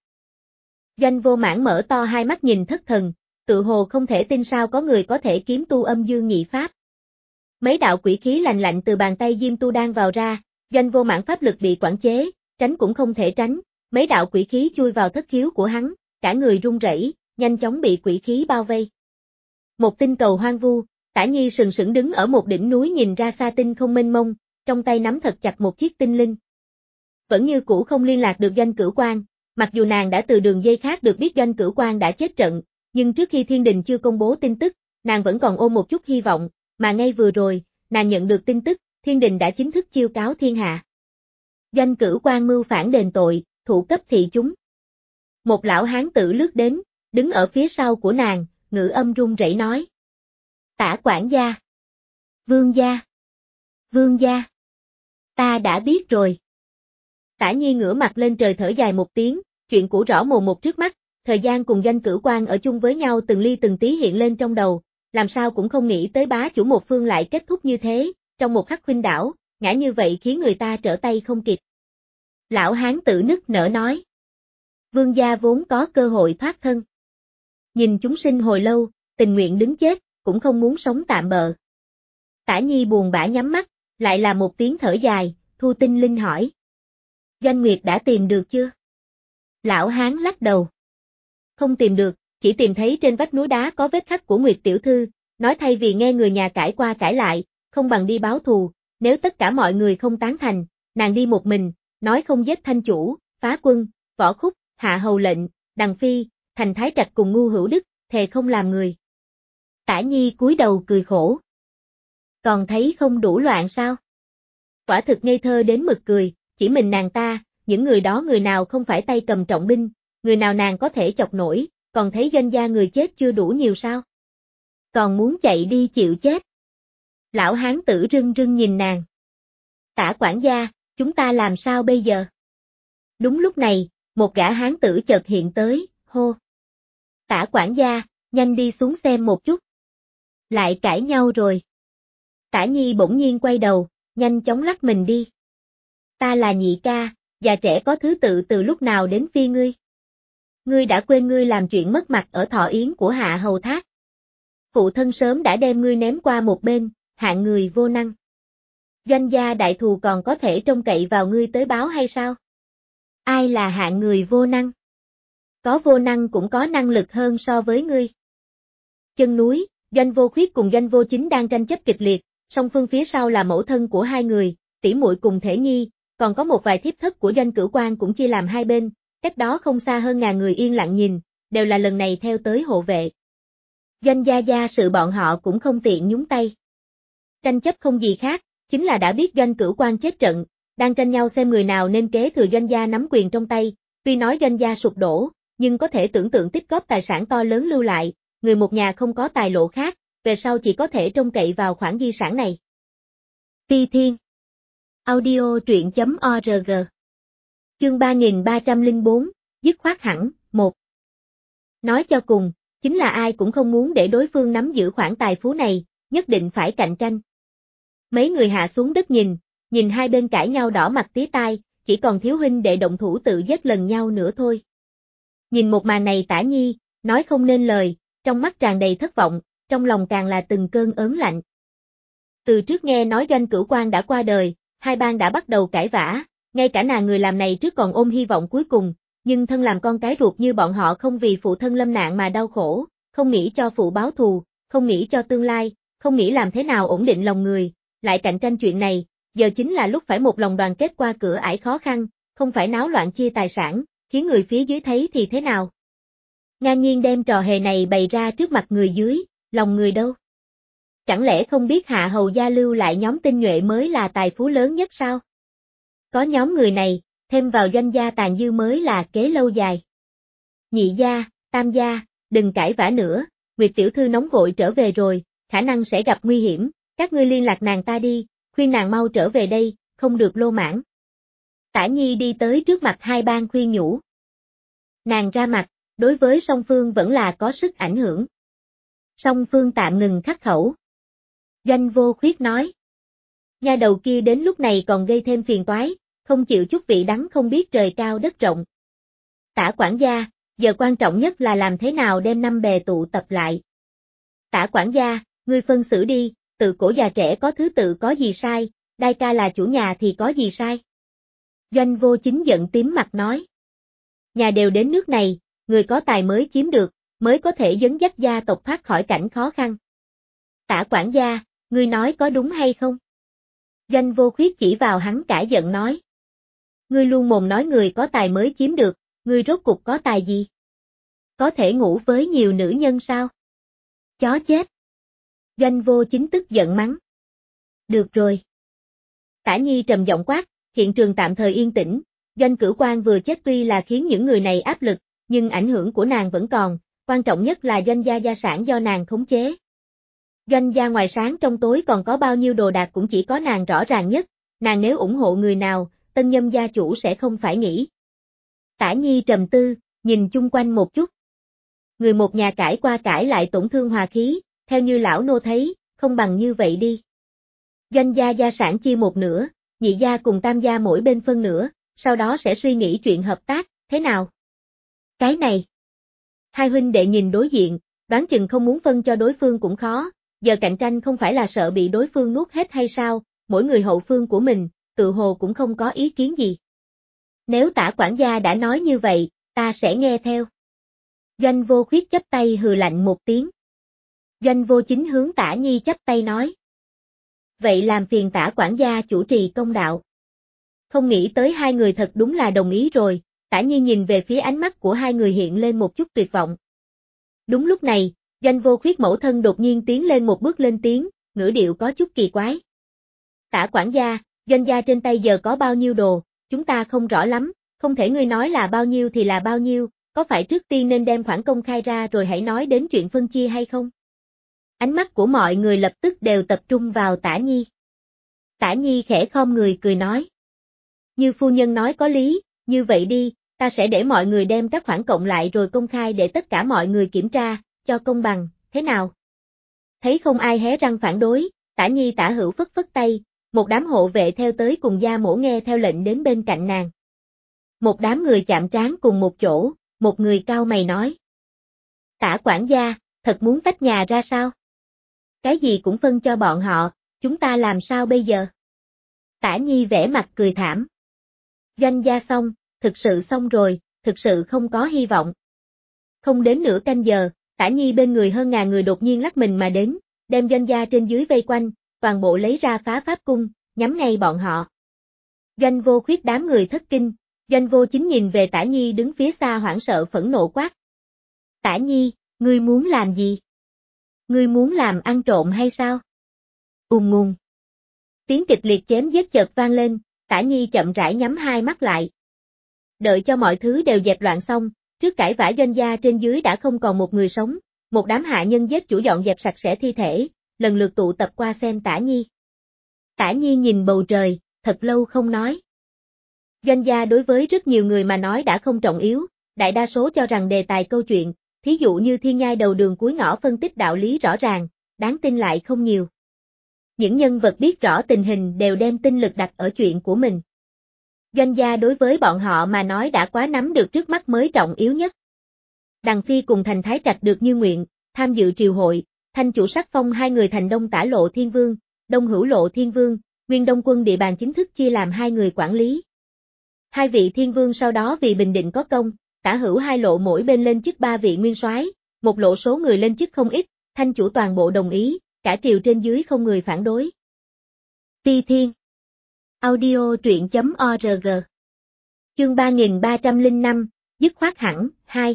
Doanh Vô Mãn mở to hai mắt nhìn thất thần, tự hồ không thể tin sao có người có thể kiếm tu âm dương nhị pháp. Mấy đạo quỷ khí lạnh lạnh từ bàn tay Diêm Tu đang vào ra, Doanh Vô Mãn pháp lực bị quản chế, tránh cũng không thể tránh, mấy đạo quỷ khí chui vào thất khiếu của hắn, cả người run rẩy, nhanh chóng bị quỷ khí bao vây. Một tinh cầu hoang vu, Tả Nhi sừng sững đứng ở một đỉnh núi nhìn ra xa tinh không mênh mông, trong tay nắm thật chặt một chiếc tinh linh. Vẫn như cũ không liên lạc được Doanh Cửu Quan, mặc dù nàng đã từ đường dây khác được biết Doanh Cửu Quan đã chết trận, nhưng trước khi Thiên Đình chưa công bố tin tức, nàng vẫn còn ôm một chút hy vọng, mà ngay vừa rồi, nàng nhận được tin tức, Thiên Đình đã chính thức chiêu cáo thiên hạ. Doanh Cửu Quan mưu phản đền tội, thụ cấp thị chúng. Một lão hán tử lướt đến, đứng ở phía sau của nàng, ngữ âm run rẩy nói. Tả quản gia. Vương gia. Vương gia. Ta đã biết rồi. Tả Nhi ngửa mặt lên trời thở dài một tiếng, chuyện cũ rõ mồn một trước mắt, thời gian cùng Doanh Cửu Quan ở chung với nhau từng ly từng tí hiện lên trong đầu, làm sao cũng không nghĩ tới bá chủ một phương lại kết thúc như thế, trong một khắc khuynh đảo, ngã như vậy khiến người ta trở tay không kịp. Lão hán tử nức nở nói. Vương gia vốn có cơ hội thoát thân. Nhìn chúng sinh hồi lâu, tình nguyện đứng chết, cũng không muốn sống tạm bợ. Tả Nhi buồn bã nhắm mắt, lại là một tiếng thở dài, Thu Tinh Linh hỏi. Doanh Nguyệt đã tìm được chưa? Lão hán lắc đầu. Không tìm được, chỉ tìm thấy trên vách núi đá có vết khắc của Nguyệt tiểu thư, nói thay vì nghe người nhà cãi qua cãi lại, không bằng đi báo thù, nếu tất cả mọi người không tán thành, nàng đi một mình, nói không giết thanh chủ, phá quân, võ khúc, hạ hầu lệnh, đằng phi, thành thái trạch cùng ngu hữu đức, thề không làm người. Tả Nhi cúi đầu cười khổ. Còn thấy không đủ loạn sao? Quả thực ngây thơ đến mực cười, chỉ mình nàng ta, những người đó người nào không phải tay cầm trọng binh, người nào nàng có thể chọc nổi, còn thấy doanh gia người chết chưa đủ nhiều sao? Còn muốn chạy đi chịu chết. Lão hán tử rưng rưng nhìn nàng. Tả quản gia, chúng ta làm sao bây giờ? Đúng lúc này, một gã hán tử chợt hiện tới, hô. Tả quản gia, nhanh đi xuống xem một chút. Lại cãi nhau rồi. Tả Nhi bỗng nhiên quay đầu, nhanh chóng lắc mình đi. Ta là nhị ca, già trẻ có thứ tự từ lúc nào đến phi ngươi. Ngươi đã quên ngươi làm chuyện mất mặt ở thọ yến của Hạ Hầu Thác. Phụ thân sớm đã đem ngươi ném qua một bên, hạng người vô năng. Doanh gia đại thù còn có thể trông cậy vào ngươi tới báo hay sao? Ai là hạng người vô năng? Có vô năng cũng có năng lực hơn so với ngươi. Chân núi, Doanh Vô Khuyết cùng Doanh Vô Chính đang tranh chấp kịch liệt, song phương phía sau là mẫu thân của hai người, tỷ muội cùng thể nhi, còn có một vài thiếp thất của Doanh Cửu Quan cũng chia làm hai bên, cách đó không xa hơn ngàn người yên lặng nhìn, đều là lần này theo tới hộ vệ. Doanh gia gia sự bọn họ cũng không tiện nhúng tay. Tranh chấp không gì khác, chính là đã biết Doanh Cửu Quan chết trận, đang tranh nhau xem người nào nên kế thừa Doanh gia nắm quyền trong tay, tuy nói Doanh gia sụp đổ, nhưng có thể tưởng tượng tích góp tài sản to lớn lưu lại, người một nhà không có tài lộ khác, về sau chỉ có thể trông cậy vào khoản di sản này. Ti Thiên. Audio truyện chấm org. Chương ba nghìn ba trăm lẻ bốn, dứt khoát hẳn, một. Nói cho cùng, chính là ai cũng không muốn để đối phương nắm giữ khoản tài phú này, nhất định phải cạnh tranh. Mấy người hạ xuống đất nhìn, nhìn hai bên cãi nhau đỏ mặt tía tai, chỉ còn thiếu huynh đệ động thủ tự giết lần nhau nữa thôi. Nhìn một màn này Tả Nhi, nói không nên lời, trong mắt tràn đầy thất vọng, trong lòng càng là từng cơn ớn lạnh. Từ trước nghe nói Doanh Cửu Quan đã qua đời, hai bang đã bắt đầu cãi vã, ngay cả nàng người làm này trước còn ôm hy vọng cuối cùng, nhưng thân làm con cái ruột như bọn họ không vì phụ thân lâm nạn mà đau khổ, không nghĩ cho phụ báo thù, không nghĩ cho tương lai, không nghĩ làm thế nào ổn định lòng người, lại cạnh tranh chuyện này, giờ chính là lúc phải một lòng đoàn kết qua cửa ải khó khăn, không phải náo loạn chia tài sản, khiến người phía dưới thấy thì thế nào. Ngang nhiên đem trò hề này bày ra trước mặt người dưới, lòng người đâu? Chẳng lẽ không biết Hạ Hầu gia lưu lại nhóm tinh nhuệ mới là tài phú lớn nhất sao? Có nhóm người này, thêm vào Doanh gia tàn dư mới là kế lâu dài. Nhị gia, tam gia, đừng cãi vã nữa, Nguyệt tiểu thư nóng vội trở về rồi, khả năng sẽ gặp nguy hiểm, các ngươi liên lạc nàng ta đi, khuyên nàng mau trở về đây, không được lô mãng. Tả Nhi đi tới trước mặt hai bang khuyên nhủ. Nàng ra mặt, đối với song phương vẫn là có sức ảnh hưởng. Song phương tạm ngừng khắc khẩu. Doanh Vô Khuyết nói. Nha đầu kia đến lúc này còn gây thêm phiền toái, không chịu chút vị đắng không biết trời cao đất rộng. Tả quản gia, giờ quan trọng nhất là làm thế nào đem năm bè tụ tập lại. Tả quản gia, ngươi phân xử đi, tự cổ già trẻ có thứ tự có gì sai, đai ca là chủ nhà thì có gì sai. Doanh Vô Chính giận tím mặt nói. Nhà đều đến nước này, người có tài mới chiếm được, mới có thể dẫn dắt gia tộc thoát khỏi cảnh khó khăn. Tả quản gia, ngươi nói có đúng hay không? Doanh Vô Khuyết chỉ vào hắn cả giận nói. Ngươi luôn mồm nói người có tài mới chiếm được, ngươi rốt cục có tài gì? Có thể ngủ với nhiều nữ nhân sao? Chó chết. Doanh Vô Chính tức giận mắng. Được rồi. Tả Nhi trầm giọng quát, hiện trường tạm thời yên tĩnh, Doanh Cửu Quan vừa chết tuy là khiến những người này áp lực, nhưng ảnh hưởng của nàng vẫn còn, quan trọng nhất là Doanh gia gia sản do nàng khống chế. Doanh gia ngoài sáng trong tối còn có bao nhiêu đồ đạc cũng chỉ có nàng rõ ràng nhất, nàng nếu ủng hộ người nào, Tân Nhâm gia chủ sẽ không phải nghĩ. Tả Nhi trầm tư, nhìn chung quanh một chút. Người một nhà cãi qua cãi lại tổn thương hòa khí, theo như lão nô thấy, không bằng như vậy đi. Doanh gia gia sản chia một nửa, nhị gia cùng tam gia mỗi bên phân nửa, sau đó sẽ suy nghĩ chuyện hợp tác, thế nào? Cái này. Hai huynh đệ nhìn đối diện, đoán chừng không muốn phân cho đối phương cũng khó, giờ cạnh tranh không phải là sợ bị đối phương nuốt hết hay sao, mỗi người hậu phương của mình, tự hồ cũng không có ý kiến gì. Nếu Tả quản gia đã nói như vậy, ta sẽ nghe theo. Doanh Vô Khuyết chắp tay hừ lạnh một tiếng. Doanh Vô Chính hướng Tả Nhi chắp tay nói. Vậy làm phiền Tả quản gia chủ trì công đạo. Không nghĩ tới hai người thật đúng là đồng ý rồi, Tả Nhi nhìn về phía ánh mắt của hai người hiện lên một chút tuyệt vọng. Đúng lúc này, Doanh Vô Khuyết mẫu thân đột nhiên tiến lên một bước lên tiếng, ngữ điệu có chút kỳ quái. Tả quản gia, Doanh gia trên tay giờ có bao nhiêu đồ, chúng ta không rõ lắm, không thể ngươi nói là bao nhiêu thì là bao nhiêu, có phải trước tiên nên đem khoản công khai ra rồi hãy nói đến chuyện phân chia hay không? Ánh mắt của mọi người lập tức đều tập trung vào Tả Nhi. Tả Nhi khẽ khom người cười nói. Như phu nhân nói có lý, như vậy đi, ta sẽ để mọi người đem các khoản cộng lại rồi công khai để tất cả mọi người kiểm tra, cho công bằng, thế nào? Thấy không ai hé răng phản đối, Tả Nhi Tả Hữu phất phất tay, một đám hộ vệ theo tới cùng gia mổ nghe theo lệnh đến bên cạnh nàng. Một đám người chạm trán cùng một chỗ, một người cao mày nói. Tả quản gia, thật muốn tách nhà ra sao? Cái gì cũng phân cho bọn họ, chúng ta làm sao bây giờ? Tả Nhi vẻ mặt cười thảm. Doanh gia xong, thực sự xong rồi, thực sự không có hy vọng. Không đến nửa canh giờ, Tả Nhi bên người hơn ngàn người đột nhiên lắc mình mà đến, đem doanh gia trên dưới vây quanh, toàn bộ lấy ra phá pháp cung, nhắm ngay bọn họ. Doanh Vô Khuyết đám người thất kinh, Doanh Vô Chính nhìn về Tả Nhi đứng phía xa hoảng sợ phẫn nộ quát. Tả Nhi, ngươi muốn làm gì? Ngươi muốn làm ăn trộm hay sao? Ùm ngùng. Tiếng kịch liệt chém giết chợt vang lên, Tả Nhi chậm rãi nhắm hai mắt lại. Đợi cho mọi thứ đều dẹp loạn xong, trước cãi vã doanh gia trên dưới đã không còn một người sống, một đám hạ nhân giết chủ dọn dẹp sạch sẽ thi thể, lần lượt tụ tập qua xem Tả Nhi. Tả Nhi nhìn bầu trời, thật lâu không nói. Doanh gia đối với rất nhiều người mà nói đã không trọng yếu, đại đa số cho rằng đề tài câu chuyện, thí dụ như thiên nhai đầu đường cuối ngõ phân tích đạo lý rõ ràng, đáng tin lại không nhiều. Những nhân vật biết rõ tình hình đều đem tinh lực đặt ở chuyện của mình. Doanh gia đối với bọn họ mà nói đã quá nắm được trước mắt mới trọng yếu nhất. Đằng Phi cùng Thành Thái Trạch được như nguyện, tham dự triều hội, Thanh chủ sắc phong hai người thành Đông Tả Lộ Thiên Vương, Đông Hữu Lộ Thiên Vương, Nguyên Đông quân địa bàn chính thức chia làm hai người quản lý. Hai vị Thiên Vương sau đó vì bình định có công, Tả Hữu hai lộ mỗi bên lên chức ba vị nguyên soái, một lộ số người lên chức không ít, Thanh chủ toàn bộ đồng ý, cả triều trên dưới không người phản đối. Ti Thiên Audio truyện chấm org Chương ba nghìn ba trăm lẻ năm, dứt khoát hẳn, hai.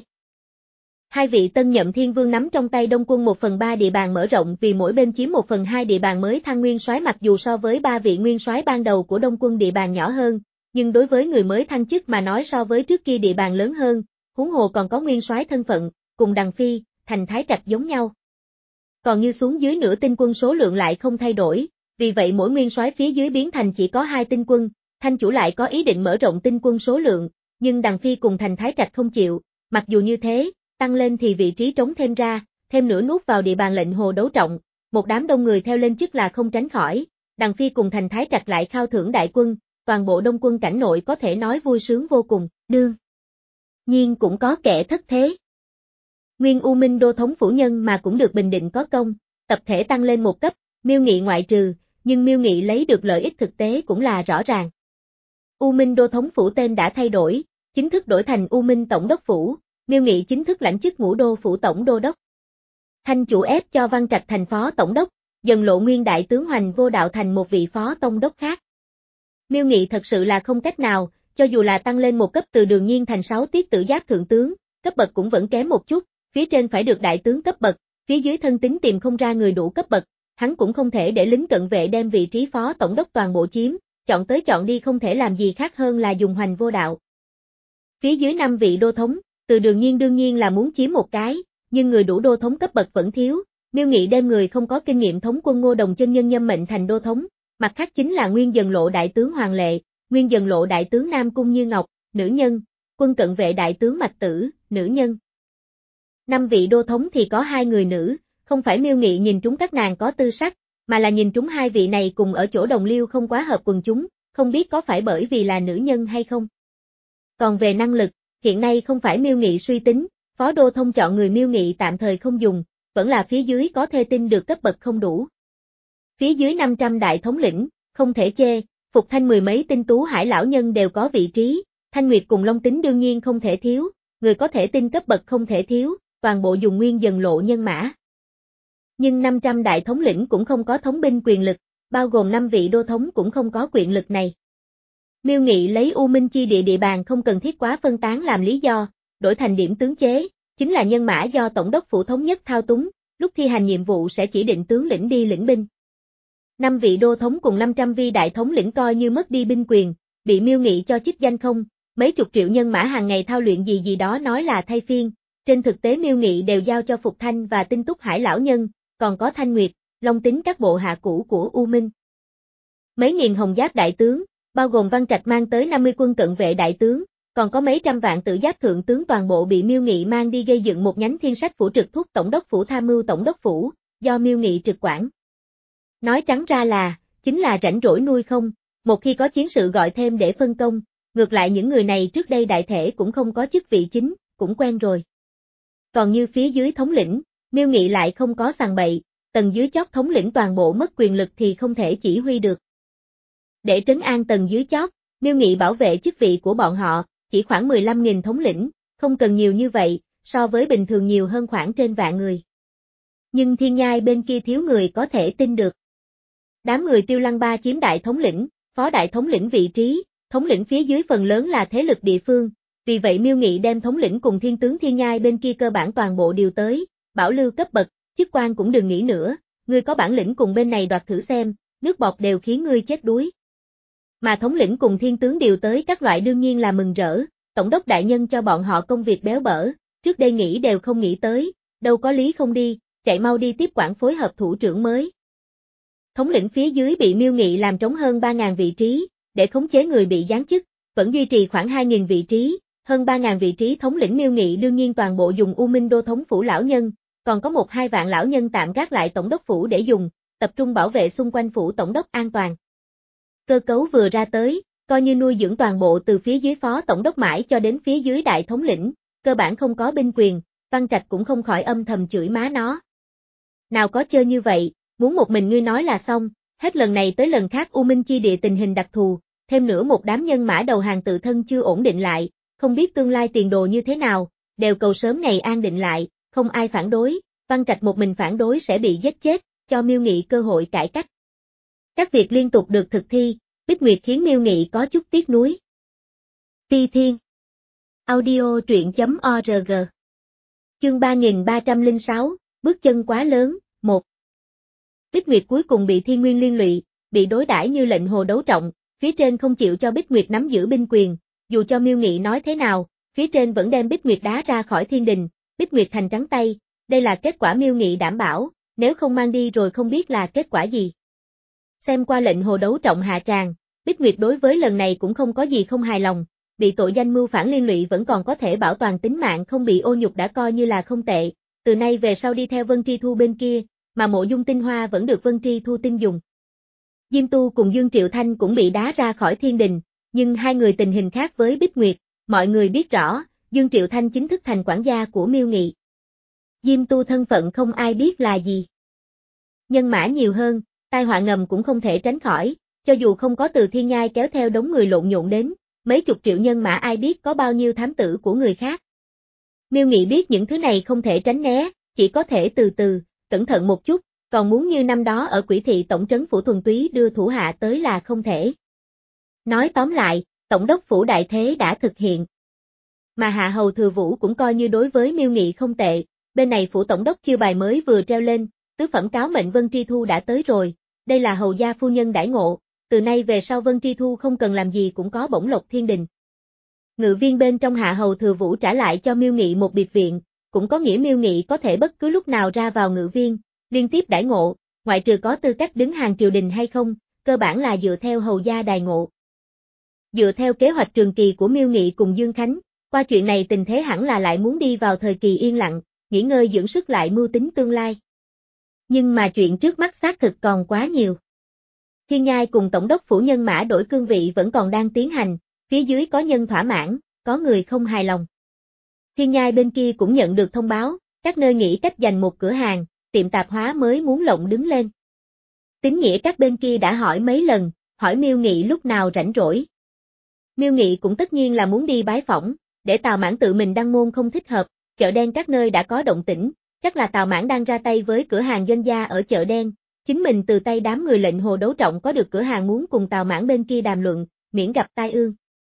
Hai vị tân nhậm thiên vương nắm trong tay Đông quân một phần ba địa bàn mở rộng vì mỗi bên chiếm một phần hai địa bàn mới thăng nguyên soái mặc dù so với ba vị nguyên soái ban đầu của Đông quân địa bàn nhỏ hơn, nhưng đối với người mới thăng chức mà nói so với trước kia địa bàn lớn hơn, huống hồ còn có nguyên soái thân phận, cùng Đằng Phi, Thành Thái Trạch giống nhau. Còn như xuống dưới nửa tinh quân số lượng lại không thay đổi, vì vậy mỗi nguyên soái phía dưới biến thành chỉ có hai tinh quân, Thanh chủ lại có ý định mở rộng tinh quân số lượng, nhưng Đằng Phi cùng Thành Thái Trạch không chịu, mặc dù như thế, tăng lên thì vị trí trống thêm ra, thêm nữa nuốt vào địa bàn lệnh hồ đấu trọng, một đám đông người theo lên chức là không tránh khỏi, Đằng Phi cùng Thành Thái Trạch lại khao thưởng đại quân, toàn bộ Đông quân cảnh nội có thể nói vui sướng vô cùng, đương nhiên cũng có kẻ thất thế. Nguyên U Minh đô thống phủ nhân mà cũng được bình định có công, tập thể tăng lên một cấp, Miêu Nghị ngoại trừ, nhưng Miêu Nghị lấy được lợi ích thực tế cũng là rõ ràng. U Minh đô thống phủ tên đã thay đổi, chính thức đổi thành U Minh tổng đốc phủ, Miêu Nghị chính thức lãnh chức ngũ đô phủ tổng đô đốc. Thanh chủ ép cho Văn Trạch thành phó tổng đốc, dần lộ Nguyên đại tướng Hoành Vô Đạo thành một vị phó tông đốc khác. Miêu Nghị thật sự là không cách nào, cho dù là tăng lên một cấp từ Đường Nhiên thành sáu tiết tử giáp thượng tướng, cấp bậc cũng vẫn kém một chút, phía trên phải được đại tướng cấp bậc, phía dưới thân tín tìm không ra người đủ cấp bậc, hắn cũng không thể để lính cận vệ đem vị trí phó tổng đốc toàn bộ chiếm, chọn tới chọn đi không thể làm gì khác hơn là dùng Hoành Vô Đạo. Phía dưới năm vị đô thống, từ Đường Nhiên đương nhiên là muốn chiếm một cái, nhưng người đủ đô thống cấp bậc vẫn thiếu, Miêu Nghị đem người không có kinh nghiệm thống quân Ngô Đồng chân nhân nhâm mệnh thành đô thống, mặt khác chính là Nguyên Dần Lộ đại tướng Hoàng Lệ, Nguyên Dần Lộ đại tướng Nam Cung Như Ngọc, nữ nhân, Quân Cận Vệ đại tướng Mạch Tử, nữ nhân. Năm vị đô thống thì có hai người nữ, không phải Miêu Nghị nhìn trúng các nàng có tư sắc, mà là nhìn trúng hai vị này cùng ở chỗ đồng liêu không quá hợp quần chúng, không biết có phải bởi vì là nữ nhân hay không. Còn về năng lực, hiện nay không phải Miêu Nghị suy tính, Phó Đô Thông chọn người Miêu Nghị tạm thời không dùng, vẫn là phía dưới có thê tinh được cấp bậc không đủ. Phía dưới năm trăm đại thống lĩnh, không thể chê, Phục Thanh mười mấy tinh tú hải lão nhân đều có vị trí, Thanh Nguyệt cùng Long Tính đương nhiên không thể thiếu, người có thể tinh cấp bậc không thể thiếu, toàn bộ dùng Nguyên Dần Lộ nhân mã. Nhưng năm trăm đại thống lĩnh cũng không có thống binh quyền lực, bao gồm năm vị đô thống cũng không có quyền lực này. Miêu Nghị lấy U Minh chi địa địa bàn không cần thiết quá phân tán làm lý do, đổi thành điểm tướng chế, chính là nhân mã do tổng đốc phủ thống nhất thao túng, lúc thi hành nhiệm vụ sẽ chỉ định tướng lĩnh đi lĩnh binh. Năm vị đô thống cùng năm trăm vi đại thống lĩnh coi như mất đi binh quyền, bị Miêu Nghị cho chức danh không, mấy chục triệu nhân mã hàng ngày thao luyện gì gì đó nói là thay phiên, trên thực tế Miêu Nghị đều giao cho Phục Thanh và Tinh Túc Hải lão nhân, còn có Thanh Nguyệt, Long Tính các bộ hạ cũ của U Minh. Mấy nghìn hồng giáp đại tướng, bao gồm Văn Trạch mang tới năm mươi quân cận vệ đại tướng, còn có mấy trăm vạn tự giáp thượng tướng toàn bộ bị Miêu Nghị mang đi gây dựng một nhánh thiên sách phủ trực thúc tổng đốc phủ tham mưu tổng đốc phủ, do Miêu Nghị trực quản. Nói trắng ra là, chính là rảnh rỗi nuôi không, một khi có chiến sự gọi thêm để phân công, ngược lại những người này trước đây đại thể cũng không có chức vị chính, cũng quen rồi. Còn như phía dưới thống lĩnh, Miêu Nghị lại không có sàng bậy, tầng dưới chót thống lĩnh toàn bộ mất quyền lực thì không thể chỉ huy được. Để trấn an tầng dưới chót, Miêu Nghị bảo vệ chức vị của bọn họ, chỉ khoảng mười lăm nghìn thống lĩnh, không cần nhiều như vậy, so với bình thường nhiều hơn khoảng trên vạn người. Nhưng thiên nhai bên kia thiếu người có thể tin được. Đám người Tiêu Lăng Ba chiếm đại thống lĩnh, phó đại thống lĩnh vị trí, thống lĩnh phía dưới phần lớn là thế lực địa phương, vì vậy Miêu Nghị đem thống lĩnh cùng thiên tướng thiên nhai bên kia cơ bản toàn bộ điều tới, bảo lưu cấp bậc, chức quan cũng đừng nghĩ nữa, ngươi có bản lĩnh cùng bên này đoạt thử xem, nước bọt đều khiến ngươi chết đuối. Mà thống lĩnh cùng thiên tướng điều tới các loại đương nhiên là mừng rỡ, tổng đốc đại nhân cho bọn họ công việc béo bở, trước đây nghĩ đều không nghĩ tới, đâu có lý không đi, chạy mau đi tiếp quản phối hợp thủ trưởng mới. Thống lĩnh phía dưới bị Miêu Nghị làm trống hơn ba nghìn vị trí, để khống chế người bị giáng chức, vẫn duy trì khoảng hai nghìn vị trí, hơn ba nghìn vị trí thống lĩnh Miêu Nghị đương nhiên toàn bộ dùng U Minh đô thống phủ lão nhân, còn có một hai vạn lão nhân tạm gác lại tổng đốc phủ để dùng, tập trung bảo vệ xung quanh phủ tổng đốc an toàn. Cơ cấu vừa ra tới, coi như nuôi dưỡng toàn bộ từ phía dưới phó tổng đốc mãi cho đến phía dưới đại thống lĩnh, cơ bản không có binh quyền, Văn Trạch cũng không khỏi âm thầm chửi má nó. Nào có chơi như vậy, muốn một mình ngươi nói là xong, hết lần này tới lần khác U Minh chi địa tình hình đặc thù, thêm nữa một đám nhân mã đầu hàng tự thân chưa ổn định lại, không biết tương lai tiền đồ như thế nào, đều cầu sớm ngày an định lại, không ai phản đối, Văn Trạch một mình phản đối sẽ bị giết chết, cho Miêu Nghị cơ hội cải cách. Các việc liên tục được thực thi, Bích Nguyệt khiến Miêu Nghị có chút tiếc nuối. Ti Thiên Audio truyện chấm org Chương ba nghìn ba trăm lẻ sáu, bước chân quá lớn, một Bích Nguyệt cuối cùng bị Thiên Nguyên liên lụy, bị đối đãi như lệnh hồ đấu trọng, phía trên không chịu cho Bích Nguyệt nắm giữ binh quyền, dù cho Miêu Nghị nói thế nào, phía trên vẫn đem Bích Nguyệt đá ra khỏi thiên đình, Bích Nguyệt thành trắng tay, đây là kết quả Miêu Nghị đảm bảo, nếu không mang đi rồi không biết là kết quả gì. Xem qua lệnh hồ đấu trọng hạ tràng, Bích Nguyệt đối với lần này cũng không có gì không hài lòng, bị tội danh mưu phản liên lụy vẫn còn có thể bảo toàn tính mạng không bị ô nhục đã coi như là không tệ, từ nay về sau đi theo Vân Tri Thu bên kia, mà Mộ Dung tinh hoa vẫn được Vân Tri Thu tin dùng. Diêm Tu cùng Dương Triệu Thanh cũng bị đá ra khỏi thiên đình, nhưng hai người tình hình khác với Bích Nguyệt, mọi người biết rõ, Dương Triệu Thanh chính thức thành quản gia của Miêu Nghị. Diêm Tu thân phận không ai biết là gì. Nhân mã nhiều hơn, tai họa ngầm cũng không thể tránh khỏi, cho dù không có từ thiên nhai kéo theo đống người lộn nhộn đến, mấy chục triệu nhân mã ai biết có bao nhiêu thám tử của người khác. Miêu Nghị biết những thứ này không thể tránh né, chỉ có thể từ từ, cẩn thận một chút, còn muốn như năm đó ở Quỷ Thị tổng trấn phủ thuần túy đưa thủ hạ tới là không thể. Nói tóm lại, tổng đốc phủ đại thế đã thực hiện. Mà Hạ Hầu Thừa Vũ cũng coi như đối với Miêu Nghị không tệ, bên này phủ tổng đốc chiêu bài mới vừa treo lên, tứ phẩm cáo mệnh Vân Tri Thu đã tới rồi, đây là hầu gia phu nhân đãi ngộ, từ nay về sau Vân Tri Thu không cần làm gì cũng có bổng lộc thiên đình. Ngự viên bên trong Hạ Hầu Thừa Vũ trả lại cho Miêu Nghị một biệt viện, cũng có nghĩa Miêu Nghị có thể bất cứ lúc nào ra vào ngự viên, liên tiếp đãi ngộ, ngoại trừ có tư cách đứng hàng triều đình hay không, cơ bản là dựa theo hầu gia đài ngộ. Dựa theo kế hoạch trường kỳ của Miêu Nghị cùng Dương Khánh, qua chuyện này tình thế hẳn là lại muốn đi vào thời kỳ yên lặng, nghỉ ngơi dưỡng sức lại mưu tính tương lai. Nhưng mà chuyện trước mắt xác thực còn quá nhiều. Thiên Nhai cùng Tổng đốc phủ nhân mã đổi cương vị vẫn còn đang tiến hành, phía dưới có nhân thỏa mãn, có người không hài lòng. Thiên Nhai bên kia cũng nhận được thông báo, các nơi nghĩ cách dành một cửa hàng, tiệm tạp hóa mới muốn lộng đứng lên. Tín nghĩa các bên kia đã hỏi mấy lần, hỏi Miêu Nghị lúc nào rảnh rỗi. Miêu Nghị cũng tất nhiên là muốn đi bái phỏng, để Tào Mãn tự mình đăng môn không thích hợp, chợ đen các nơi đã có động tĩnh, chắc là Tào Mãn đang ra tay với cửa hàng doanh gia ở chợ đen, chính mình từ tay đám người lệnh Hồ Đấu Trọng có được cửa hàng muốn cùng Tào Mãn bên kia đàm luận, miễn gặp tai ương.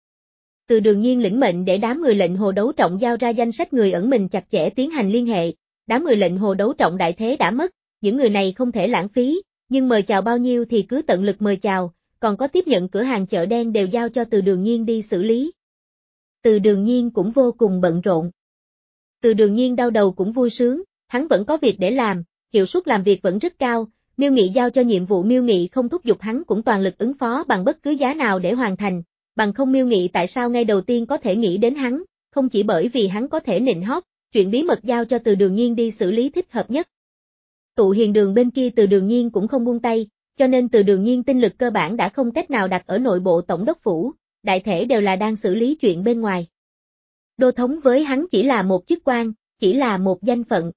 Từ Đường Nhiên lĩnh mệnh để đám người lệnh Hồ Đấu Trọng giao ra danh sách người ẩn mình chặt chẽ tiến hành liên hệ, đám người lệnh Hồ Đấu Trọng đại thế đã mất, những người này không thể lãng phí, nhưng mời chào bao nhiêu thì cứ tận lực mời chào, còn có tiếp nhận cửa hàng chợ đen đều giao cho Từ Đường Nhiên đi xử lý. Từ Đường Nhiên cũng vô cùng bận rộn. Từ Đường Nhiên đau đầu cũng vui sướng, hắn vẫn có việc để làm, hiệu suất làm việc vẫn rất cao, Miêu Nghị giao cho nhiệm vụ Miêu Nghị không thúc giục hắn cũng toàn lực ứng phó bằng bất cứ giá nào để hoàn thành, bằng không Miêu Nghị tại sao ngay đầu tiên có thể nghĩ đến hắn, không chỉ bởi vì hắn có thể nịnh hót, chuyện bí mật giao cho Từ Đường Nhiên đi xử lý thích hợp nhất. Tụ Hiền Đường bên kia Từ Đường Nhiên cũng không buông tay, cho nên Từ Đường Nhiên tinh lực cơ bản đã không cách nào đặt ở nội bộ tổng đốc phủ, đại thể đều là đang xử lý chuyện bên ngoài. Đô thống với hắn chỉ là một chức quan, chỉ là một danh phận.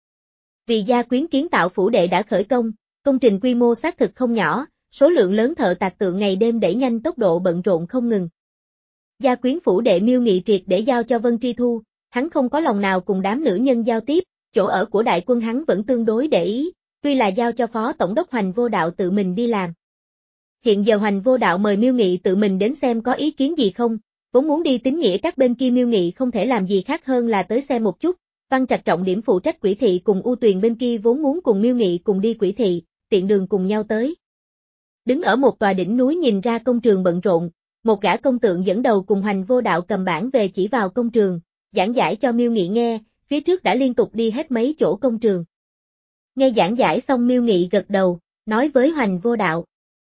Vì gia quyến kiến tạo phủ đệ đã khởi công, công trình quy mô xác thực không nhỏ, số lượng lớn thợ tạc tượng ngày đêm đẩy nhanh tốc độ bận rộn không ngừng. Gia quyến phủ đệ Miêu Nghị triệt để giao cho Vân Tri Thu, hắn không có lòng nào cùng đám nữ nhân giao tiếp, chỗ ở của đại quân hắn vẫn tương đối để ý, tuy là giao cho phó tổng đốc Hoành Vô Đạo tự mình đi làm. Hiện giờ Hoành Vô Đạo mời Miêu Nghị tự mình đến xem có ý kiến gì không, vốn muốn đi tín nghĩa các bên kia Miêu Nghị không thể làm gì khác hơn là tới xem một chút, Văn Trạch trọng điểm phụ trách Quỷ Thị cùng U Tuyền bên kia vốn muốn cùng Miêu Nghị cùng đi Quỷ Thị, tiện đường cùng nhau tới. Đứng ở một tòa đỉnh núi nhìn ra công trường bận rộn, một gã công tượng dẫn đầu cùng Hoành Vô Đạo cầm bản về chỉ vào công trường, giảng giải cho Miêu Nghị nghe, phía trước đã liên tục đi hết mấy chỗ công trường. Nghe giảng giải xong Miêu Nghị gật đầu, nói với Hoành Vô Đạo.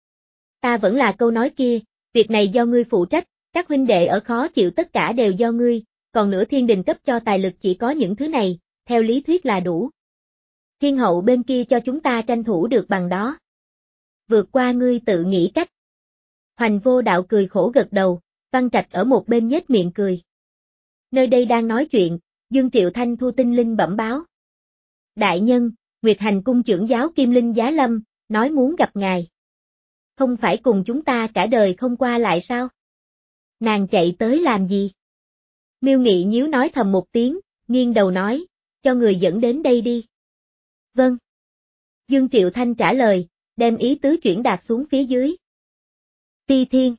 Ta vẫn là câu nói kia, việc này do ngươi phụ trách, các huynh đệ ở khó chịu tất cả đều do ngươi, còn nữa thiên đình cấp cho tài lực chỉ có những thứ này, theo lý thuyết là đủ. Thiên hậu bên kia cho chúng ta tranh thủ được bằng đó. Vượt qua ngươi tự nghĩ cách. Hoành Vô Đạo cười khổ gật đầu, Văn Trạch ở một bên nhếch miệng cười. Nơi đây đang nói chuyện, Dương Triệu Thanh thu tinh linh bẩm báo. Đại nhân, Nguyệt Hành cung trưởng giáo Kim Linh Giá Lâm, nói muốn gặp ngài. Không phải cùng chúng ta cả đời không qua lại sao? Nàng chạy tới làm gì? Miêu Nghị nhíu nói thầm một tiếng, nghiêng đầu nói, cho người dẫn đến đây đi. Vâng. Dương Triệu Thanh trả lời, đem ý tứ chuyển đạt xuống phía dưới. Ti Thiên.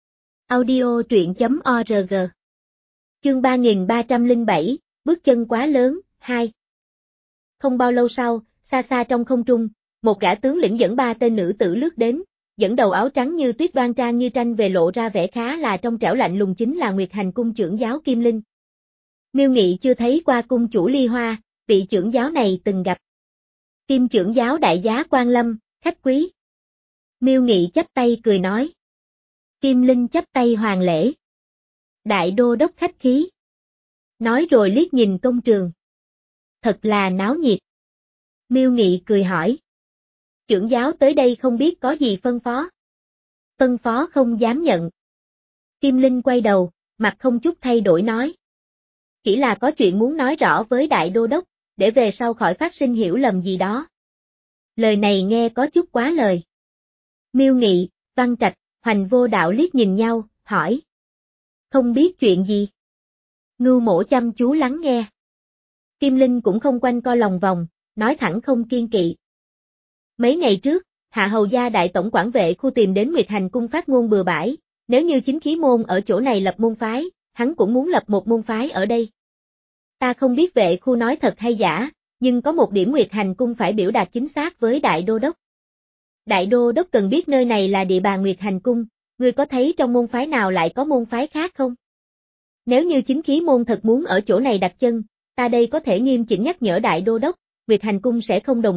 Audio truyện chấm org. Chương ba nghìn ba trăm lẻ bảy, bước chân quá lớn, hai. Không bao lâu sau, xa xa trong không trung, một gã tướng lĩnh dẫn ba tên nữ tử lướt đến, dẫn đầu áo trắng như tuyết đoan trang như tranh về lộ ra vẻ khá là trong trẻo lạnh lùng chính là Nguyệt Hành cung trưởng giáo Kim Linh. Miêu Nghị chưa thấy qua cung chủ Ly Hoa, vị trưởng giáo này từng gặp. Kim trưởng giáo đại giá quan lâm, khách quý. Miêu Nghị chắp tay cười nói. Kim Linh chắp tay hoàn lễ. Đại đô đốc khách khí. Nói rồi liếc nhìn công trường. Thật là náo nhiệt. Miêu Nghị cười hỏi. Trưởng giáo tới đây không biết có gì phân phó. Phân phó không dám nhận. Kim Linh quay đầu, mặt không chút thay đổi nói. Chỉ là có chuyện muốn nói rõ với đại đô đốc, để về sau khỏi phát sinh hiểu lầm gì đó. Lời này nghe có chút quá lời. Miêu Nghị, Văn Trạch, Hoành Vô Đạo liếc nhìn nhau, hỏi. Không biết chuyện gì. Ngưu Mỗ chăm chú lắng nghe. Kim Linh cũng không quanh co lòng vòng, nói thẳng không kiên kỵ. Mấy ngày trước, Hạ Hầu gia đại tổng quản vệ khu tìm đến Nguyệt Hành cung phát ngôn bừa bãi, nếu như chính khí môn ở chỗ này lập môn phái, hắn cũng muốn lập một môn phái ở đây. Ta không biết vệ khu nói thật hay giả, nhưng có một điểm Nguyệt Hành cung phải biểu đạt chính xác với đại đô đốc. Đại đô đốc cần biết nơi này là địa bàn Nguyệt Hành cung, ngươi có thấy trong môn phái nào lại có môn phái khác không? Nếu như chính khí môn thật muốn ở chỗ này đặt chân, ta đây có thể nghiêm chỉnh nhắc nhở đại đô đốc, Nguyệt Hành cung sẽ không đồng ý,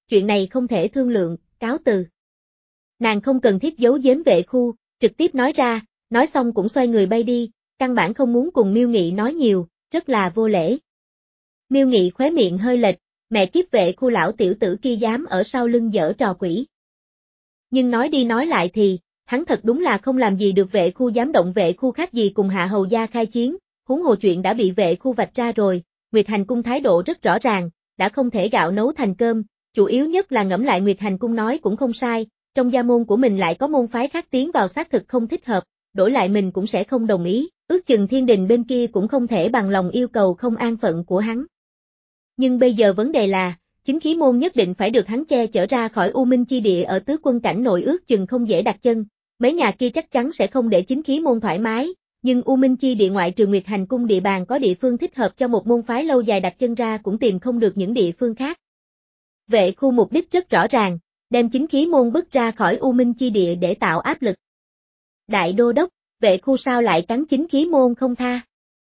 chuyện này không thể thương lượng, cáo từ. Nàng không cần thiết giấu giếm Vệ Khu, trực tiếp nói ra, nói xong cũng xoay người bay đi, căn bản không muốn cùng Miêu Nghị nói nhiều, rất là vô lễ. Miêu Nghị khóe miệng hơi lệch, mẹ kiếp Vệ Khu lão tiểu tử kia dám ở sau lưng giở trò quỷ. Nhưng nói đi nói lại thì, hắn thật đúng là không làm gì được Vệ Khu dám động Vệ Khu khác gì cùng Hạ Hầu gia khai chiến, huống hồ chuyện đã bị Vệ Khu vạch ra rồi, Nguyệt Hành Cung thái độ rất rõ ràng, đã không thể gạo nấu thành cơm, chủ yếu nhất là ngẫm lại Nguyệt Hành Cung nói cũng không sai, trong gia môn của mình lại có môn phái khác tiến vào xác thực không thích hợp, đổi lại mình cũng sẽ không đồng ý, ước chừng Thiên Đình bên kia cũng không thể bằng lòng yêu cầu không an phận của hắn. Nhưng bây giờ vấn đề là, chính khí môn nhất định phải được hắn che chở ra khỏi U Minh chi địa ở tứ quân cảnh nội ước chừng không dễ đặt chân, mấy nhà kia chắc chắn sẽ không để chính khí môn thoải mái, nhưng U Minh chi địa ngoại trừ Nguyệt Hành Cung địa bàn có địa phương thích hợp cho một môn phái lâu dài đặt chân ra cũng tìm không được những địa phương khác. Vệ Khu mục đích rất rõ ràng, đem chính khí môn bức ra khỏi U Minh chi địa để tạo áp lực. Đại đô đốc, Vệ Khu sao lại cắn chính khí môn không tha?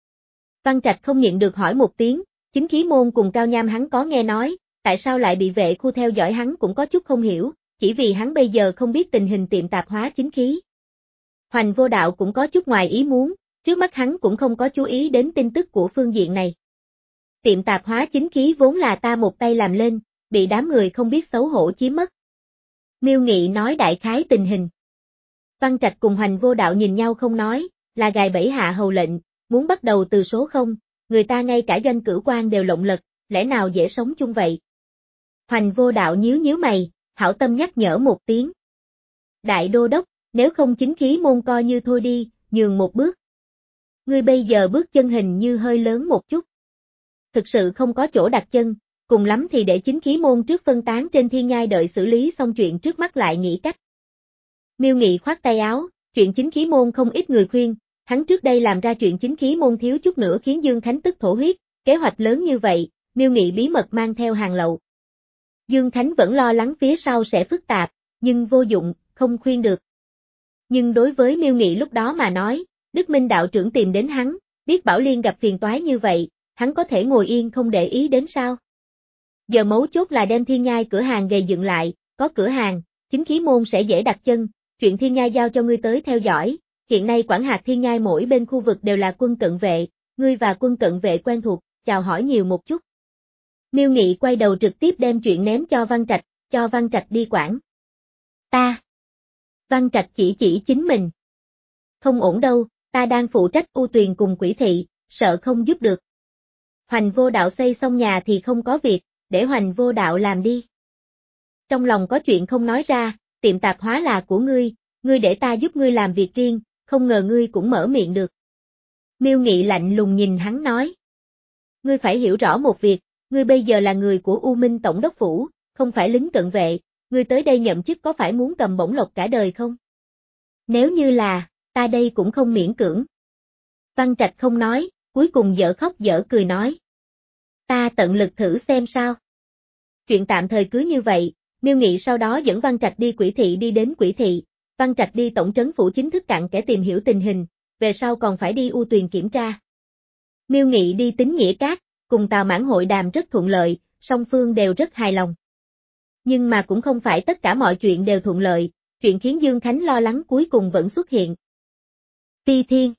Văn Trạch không nhịn được hỏi một tiếng, chính khí môn cùng Cao Nham hắn có nghe nói, tại sao lại bị Vệ Khu theo dõi hắn cũng có chút không hiểu, chỉ vì hắn bây giờ không biết tình hình tiệm tạp hóa chính khí. Hoành Vô Đạo cũng có chút ngoài ý muốn, trước mắt hắn cũng không có chú ý đến tin tức của phương diện này. Tiệm tạp hóa chính khí vốn là ta một tay làm lên, bị đám người không biết xấu hổ chiếm mất. Miêu Nghị nói đại khái tình hình. Văn Trạch cùng Hoành Vô Đạo nhìn nhau không nói, là gài bẫy Hạ Hầu lệnh, muốn bắt đầu từ số không, người ta ngay cả doanh cử quan đều lộng lật, lẽ nào dễ sống chung vậy? Hoành Vô Đạo nhíu nhíu mày, hảo tâm nhắc nhở một tiếng. Đại đô đốc, nếu không chính khí môn coi như thôi đi, nhường một bước. Ngươi bây giờ bước chân hình như hơi lớn một chút. Thực sự không có chỗ đặt chân, cùng lắm thì để chính khí môn trước phân tán trên thiên nhai đợi xử lý xong chuyện trước mắt lại nghĩ cách. Miêu Nghị khoát tay áo, chuyện chính khí môn không ít người khuyên, hắn trước đây làm ra chuyện chính khí môn thiếu chút nữa khiến Dương Khánh tức thổ huyết, kế hoạch lớn như vậy, Miêu Nghị bí mật mang theo hàng lậu. Dương Khánh vẫn lo lắng phía sau sẽ phức tạp, nhưng vô dụng, không khuyên được. Nhưng đối với Miêu Nghị lúc đó mà nói, Đức Minh đạo trưởng tìm đến hắn, biết Bảo Liên gặp phiền toái như vậy, hắn có thể ngồi yên không để ý đến sao? Giờ mấu chốt là đem thiên nhai cửa hàng gầy dựng lại, có cửa hàng, chính khí môn sẽ dễ đặt chân, chuyện thiên nhai giao cho ngươi tới theo dõi, hiện nay quản hạt thiên nhai mỗi bên khu vực đều là quân cận vệ, ngươi và quân cận vệ quen thuộc, chào hỏi nhiều một chút. Miêu Nghị quay đầu trực tiếp đem chuyện ném cho Văn Trạch, cho Văn Trạch đi quản. Ta. Văn Trạch chỉ chỉ chính mình. Không ổn đâu, ta đang phụ trách U Tuyền cùng Quỷ Thị, sợ không giúp được. Hoành Vô Đạo xây xong nhà thì không có việc, để Hoành Vô Đạo làm đi. Trong lòng có chuyện không nói ra, tiệm tạp hóa là của ngươi, ngươi để ta giúp ngươi làm việc riêng, không ngờ ngươi cũng mở miệng được. Miêu Nghị lạnh lùng nhìn hắn nói. Ngươi phải hiểu rõ một việc, ngươi bây giờ là người của U Minh Tổng đốc phủ, không phải lính cận vệ, ngươi tới đây nhậm chức có phải muốn cầm bổng lộc cả đời không? Nếu như là, ta đây cũng không miễn cưỡng. Văn Trạch không nói, cuối cùng dở khóc dở cười nói. Ta tận lực thử xem sao. Chuyện tạm thời cứ như vậy, Miêu Nghị sau đó dẫn Văn Trạch đi Quỷ Thị đi đến Quỷ Thị, Văn Trạch đi tổng trấn phủ chính thức cặn kẽ tìm hiểu tình hình, về sau còn phải đi U Tuyền kiểm tra. Miêu Nghị đi Tín Nghĩa Cát, cùng Tào Mãn hội đàm rất thuận lợi, song phương đều rất hài lòng. Nhưng mà cũng không phải tất cả mọi chuyện đều thuận lợi, chuyện khiến Dương Khánh lo lắng cuối cùng vẫn xuất hiện. Ti Thiên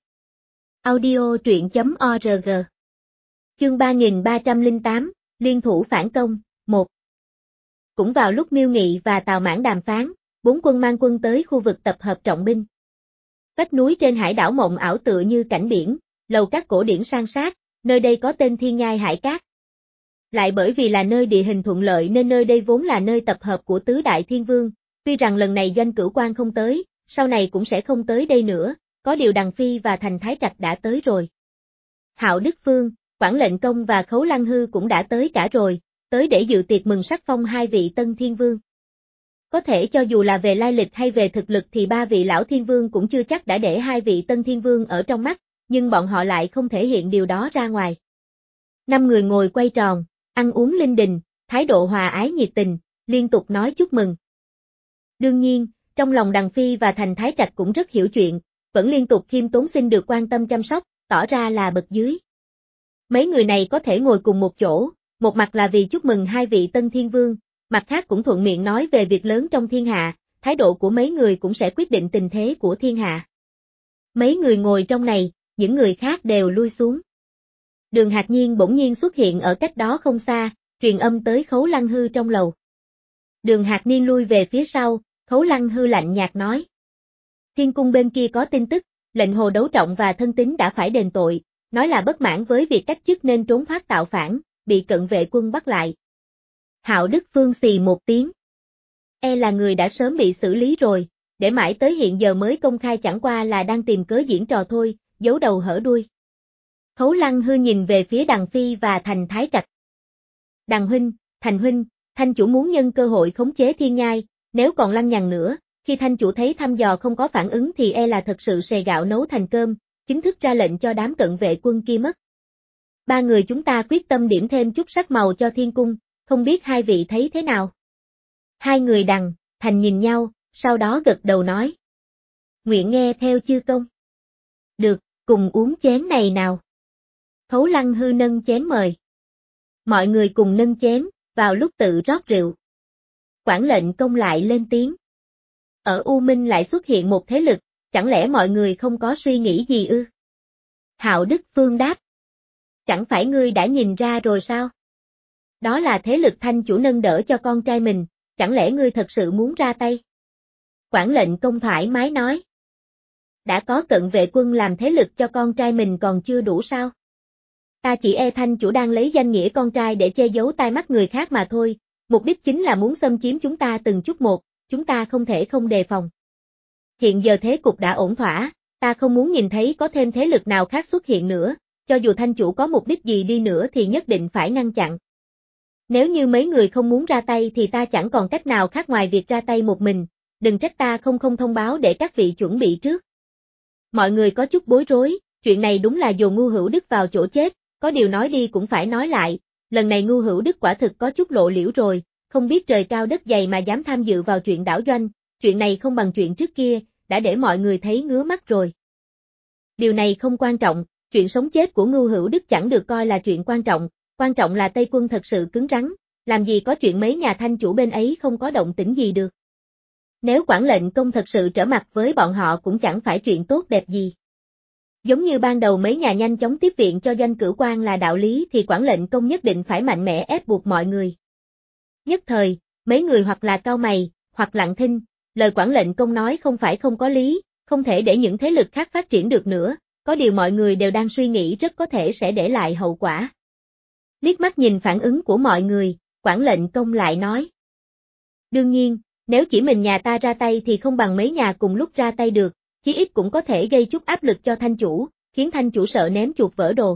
Audio truyện.org Chương ba nghìn ba trăm lẻ tám, Liên thủ phản công, một. Cũng vào lúc Miêu Nghị và Tào Mãn đàm phán, bốn quân mang quân tới khu vực tập hợp trọng binh. Vách núi trên hải đảo mộng ảo tựa như cảnh biển, lầu các cổ điển san sát, nơi đây có tên Thiên Nhai Hải Cát. Lại bởi vì là nơi địa hình thuận lợi nên nơi đây vốn là nơi tập hợp của tứ đại thiên vương, tuy rằng lần này Doanh Cửu Quan không tới, sau này cũng sẽ không tới đây nữa, có điều Đằng Phi và Thành Thái Trạch đã tới rồi. Hạo Đức Phương, Quản Lệnh Công và Khấu Lăng Hư cũng đã tới cả rồi, tới để dự tiệc mừng sắc phong hai vị tân thiên vương. Có thể cho dù là về lai lịch hay về thực lực thì ba vị lão thiên vương cũng chưa chắc đã để hai vị tân thiên vương ở trong mắt, nhưng bọn họ lại không thể hiện điều đó ra ngoài. Năm người ngồi quay tròn, ăn uống linh đình, thái độ hòa ái nhiệt tình, liên tục nói chúc mừng. Đương nhiên, trong lòng Đằng Phi và Thành Thái Trạch cũng rất hiểu chuyện, vẫn liên tục khiêm tốn xin được quan tâm chăm sóc, tỏ ra là bậc dưới. Mấy người này có thể ngồi cùng một chỗ, một mặt là vì chúc mừng hai vị tân thiên vương, mặt khác cũng thuận miệng nói về việc lớn trong thiên hạ, thái độ của mấy người cũng sẽ quyết định tình thế của thiên hạ. Mấy người ngồi trong này, những người khác đều lui xuống. Đường Hạc Nhiên bỗng nhiên xuất hiện ở cách đó không xa, truyền âm tới Khấu Lăng Hư trong lầu. Đường Hạc Niên lui về phía sau, Khấu Lăng Hư lạnh nhạt nói. Thiên cung bên kia có tin tức, lệnh Hồ Đấu Trọng và thân tín đã phải đền tội, nói là bất mãn với việc cách chức nên trốn thoát tạo phản, bị cận vệ quân bắt lại. Hạo Đức Phương xì một tiếng. E là người đã sớm bị xử lý rồi, để mãi tới hiện giờ mới công khai chẳng qua là đang tìm cớ diễn trò thôi, giấu đầu hở đuôi. Khấu Lăng Hư nhìn về phía Đằng Phi và Thành Thái Trạch. Đằng huynh, Thành huynh, Thanh chủ muốn nhân cơ hội khống chế thiên nhai, nếu còn lăng nhằng nữa, khi Thanh chủ thấy thăm dò không có phản ứng thì e là thật sự sề gạo nấu thành cơm, chính thức ra lệnh cho đám cận vệ quân kia mất. Ba người chúng ta quyết tâm điểm thêm chút sắc màu cho thiên cung, không biết hai vị thấy thế nào? Hai người Đằng, Thành nhìn nhau, sau đó gật đầu nói. Nguyện nghe theo chư công. Được, cùng uống chén này nào. Khấu Lăng Hư nâng chén mời. Mọi người cùng nâng chén, vào lúc tự rót rượu. Quản lệnh công lại lên tiếng. Ở U Minh lại xuất hiện một thế lực, chẳng lẽ mọi người không có suy nghĩ gì ư? Hạo Đức Phương đáp. Chẳng phải ngươi đã nhìn ra rồi sao? Đó là thế lực Thanh chủ nâng đỡ cho con trai mình, chẳng lẽ ngươi thật sự muốn ra tay? Quản lệnh công thoải mái nói. Đã có cận vệ quân làm thế lực cho con trai mình còn chưa đủ sao? Ta chỉ e Thanh chủ đang lấy danh nghĩa con trai để che giấu tai mắt người khác mà thôi, mục đích chính là muốn xâm chiếm chúng ta từng chút một, chúng ta không thể không đề phòng. Hiện giờ thế cục đã ổn thỏa, ta không muốn nhìn thấy có thêm thế lực nào khác xuất hiện nữa, cho dù Thanh chủ có mục đích gì đi nữa thì nhất định phải ngăn chặn. Nếu như mấy người không muốn ra tay thì ta chẳng còn cách nào khác ngoài việc ra tay một mình, đừng trách ta không không thông báo để các vị chuẩn bị trước. Mọi người có chút bối rối, chuyện này đúng là dồn Ngu Hữu Đức vào chỗ chết, có điều nói đi cũng phải nói lại, lần này Ngu Hữu Đức quả thực có chút lộ liễu rồi, không biết trời cao đất dày mà dám tham dự vào chuyện đảo doanh, chuyện này không bằng chuyện trước kia, đã để mọi người thấy ngứa mắt rồi. Điều này không quan trọng, chuyện sống chết của Ngu Hữu Đức chẳng được coi là chuyện quan trọng, quan trọng là Tây quân thật sự cứng rắn, làm gì có chuyện mấy nhà Thanh chủ bên ấy không có động tĩnh gì được. Nếu quản lệnh công thật sự trở mặt với bọn họ cũng chẳng phải chuyện tốt đẹp gì. Giống như ban đầu mấy nhà nhanh chóng tiếp viện cho Doanh Cửu Quan là đạo lý thì quản lệnh công nhất định phải mạnh mẽ ép buộc mọi người. Nhất thời, mấy người hoặc là cau mày, hoặc lặng thinh, lời quản lệnh công nói không phải không có lý, không thể để những thế lực khác phát triển được nữa, có điều mọi người đều đang suy nghĩ rất có thể sẽ để lại hậu quả. Liếc mắt nhìn phản ứng của mọi người, quản lệnh công lại nói. Đương nhiên, nếu chỉ mình nhà ta ra tay thì không bằng mấy nhà cùng lúc ra tay được, chí ít cũng có thể gây chút áp lực cho Thanh chủ, khiến Thanh chủ sợ ném chuột vỡ đồ.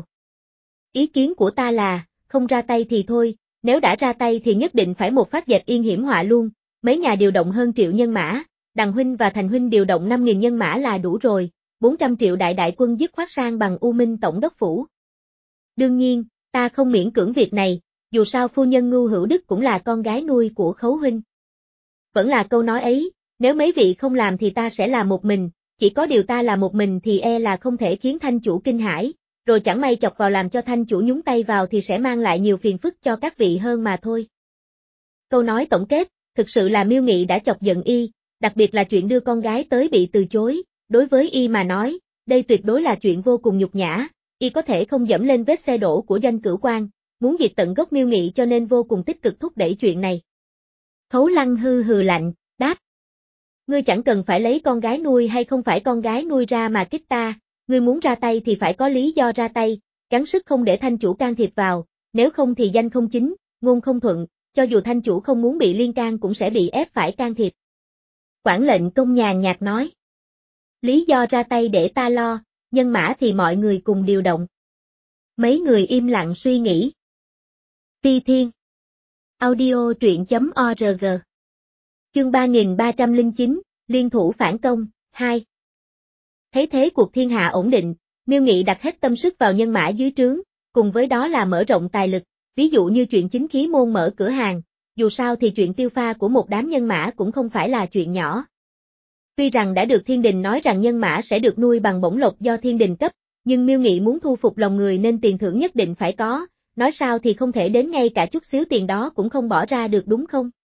Ý kiến của ta là, không ra tay thì thôi, nếu đã ra tay thì nhất định phải một phát dẹp yên hiểm họa luôn, mấy nhà điều động hơn triệu nhân mã, Đằng huynh và Thành huynh điều động năm nghìn nhân mã là đủ rồi, bốn trăm triệu đại đại quân dứt khoát sang bằng U Minh tổng đốc phủ. Đương nhiên, ta không miễn cưỡng việc này, dù sao phu nhân Ngu Hữu Đức cũng là con gái nuôi của Khấu huynh. Vẫn là câu nói ấy, nếu mấy vị không làm thì ta sẽ làm một mình, chỉ có điều ta làm một mình thì e là không thể khiến Thanh chủ kinh hãi, rồi chẳng may chọc vào làm cho Thanh chủ nhúng tay vào thì sẽ mang lại nhiều phiền phức cho các vị hơn mà thôi. Câu nói tổng kết, thực sự là Miêu Nghị đã chọc giận y, đặc biệt là chuyện đưa con gái tới bị từ chối, đối với y mà nói, đây tuyệt đối là chuyện vô cùng nhục nhã, y có thể không dẫm lên vết xe đổ của Doanh Cửu Quan, muốn diệt tận gốc Miêu Nghị cho nên vô cùng tích cực thúc đẩy chuyện này. Khấu Lăng Hư hừ lạnh, đáp. Ngươi chẳng cần phải lấy con gái nuôi hay không phải con gái nuôi ra mà kích ta, ngươi muốn ra tay thì phải có lý do ra tay, gắng sức không để Thanh chủ can thiệp vào, nếu không thì danh không chính, ngôn không thuận, cho dù Thanh chủ không muốn bị liên can cũng sẽ bị ép phải can thiệp. Quản lệnh công nhàn nhạt nói. Lý do ra tay để ta lo, nhân mã thì mọi người cùng điều động. Mấy người im lặng suy nghĩ. Phi Thiên Audio truyện chấm org Chương ba nghìn ba trăm lẻ chín, Liên thủ phản công, hai. Thấy thế cuộc thiên hạ ổn định, Miêu Nghị đặt hết tâm sức vào nhân mã dưới trướng, cùng với đó là mở rộng tài lực, ví dụ như chuyện chính khí môn mở cửa hàng, dù sao thì chuyện tiêu pha của một đám nhân mã cũng không phải là chuyện nhỏ. Tuy rằng đã được thiên đình nói rằng nhân mã sẽ được nuôi bằng bổng lộc do thiên đình cấp, nhưng Miêu Nghị muốn thu phục lòng người nên tiền thưởng nhất định phải có, nói sao thì không thể đến ngay cả chút xíu tiền đó cũng không bỏ ra được đúng không?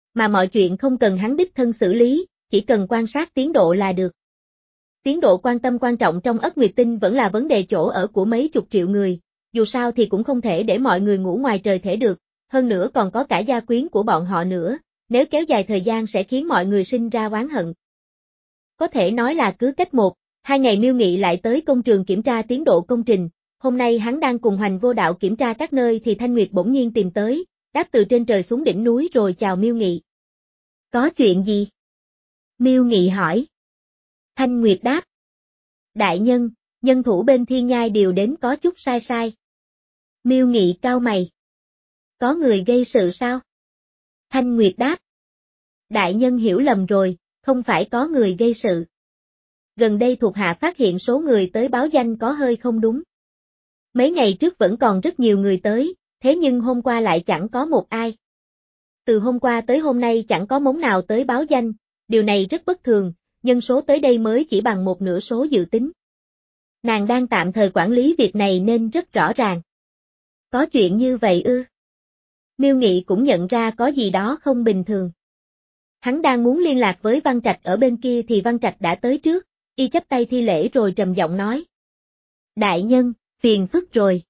Mà mọi chuyện không cần hắn đích thân xử lý, chỉ cần quan sát tiến độ là được. Tiến độ quan tâm quan trọng trong Ất Nguyệt Tinh vẫn là vấn đề chỗ ở của mấy chục triệu người, dù sao thì cũng không thể để mọi người ngủ ngoài trời thể được, hơn nữa còn có cả gia quyến của bọn họ nữa, nếu kéo dài thời gian sẽ khiến mọi người sinh ra oán hận. Có thể nói là cứ cách một, hai ngày Miêu Nghị lại tới công trường kiểm tra tiến độ công trình, hôm nay hắn đang cùng Hoành Vô Đạo kiểm tra các nơi thì Thanh Nguyệt bỗng nhiên tìm tới, đáp từ trên trời xuống đỉnh núi rồi chào Miêu Nghị. Có chuyện gì? Miêu Nghị hỏi. Thanh Nguyệt đáp. Đại nhân, nhân thủ bên Thiên Nhai điều đến có chút sai sai. Miêu Nghị cau mày. Có người gây sự sao? Thanh Nguyệt đáp. Đại nhân hiểu lầm rồi, không phải có người gây sự. Gần đây thuộc hạ phát hiện số người tới báo danh có hơi không đúng. Mấy ngày trước vẫn còn rất nhiều người tới, thế nhưng hôm qua lại chẳng có một ai. Từ hôm qua tới hôm nay chẳng có mống nào tới báo danh, điều này rất bất thường, nhân số tới đây mới chỉ bằng một nửa số dự tính. Nàng đang tạm thời quản lý việc này nên rất rõ ràng. Có chuyện như vậy ư? Miêu Nghị cũng nhận ra có gì đó không bình thường. Hắn đang muốn liên lạc với Văn Trạch ở bên kia thì Văn Trạch đã tới trước, y chắp tay thi lễ rồi trầm giọng nói. Đại nhân, phiền phức rồi.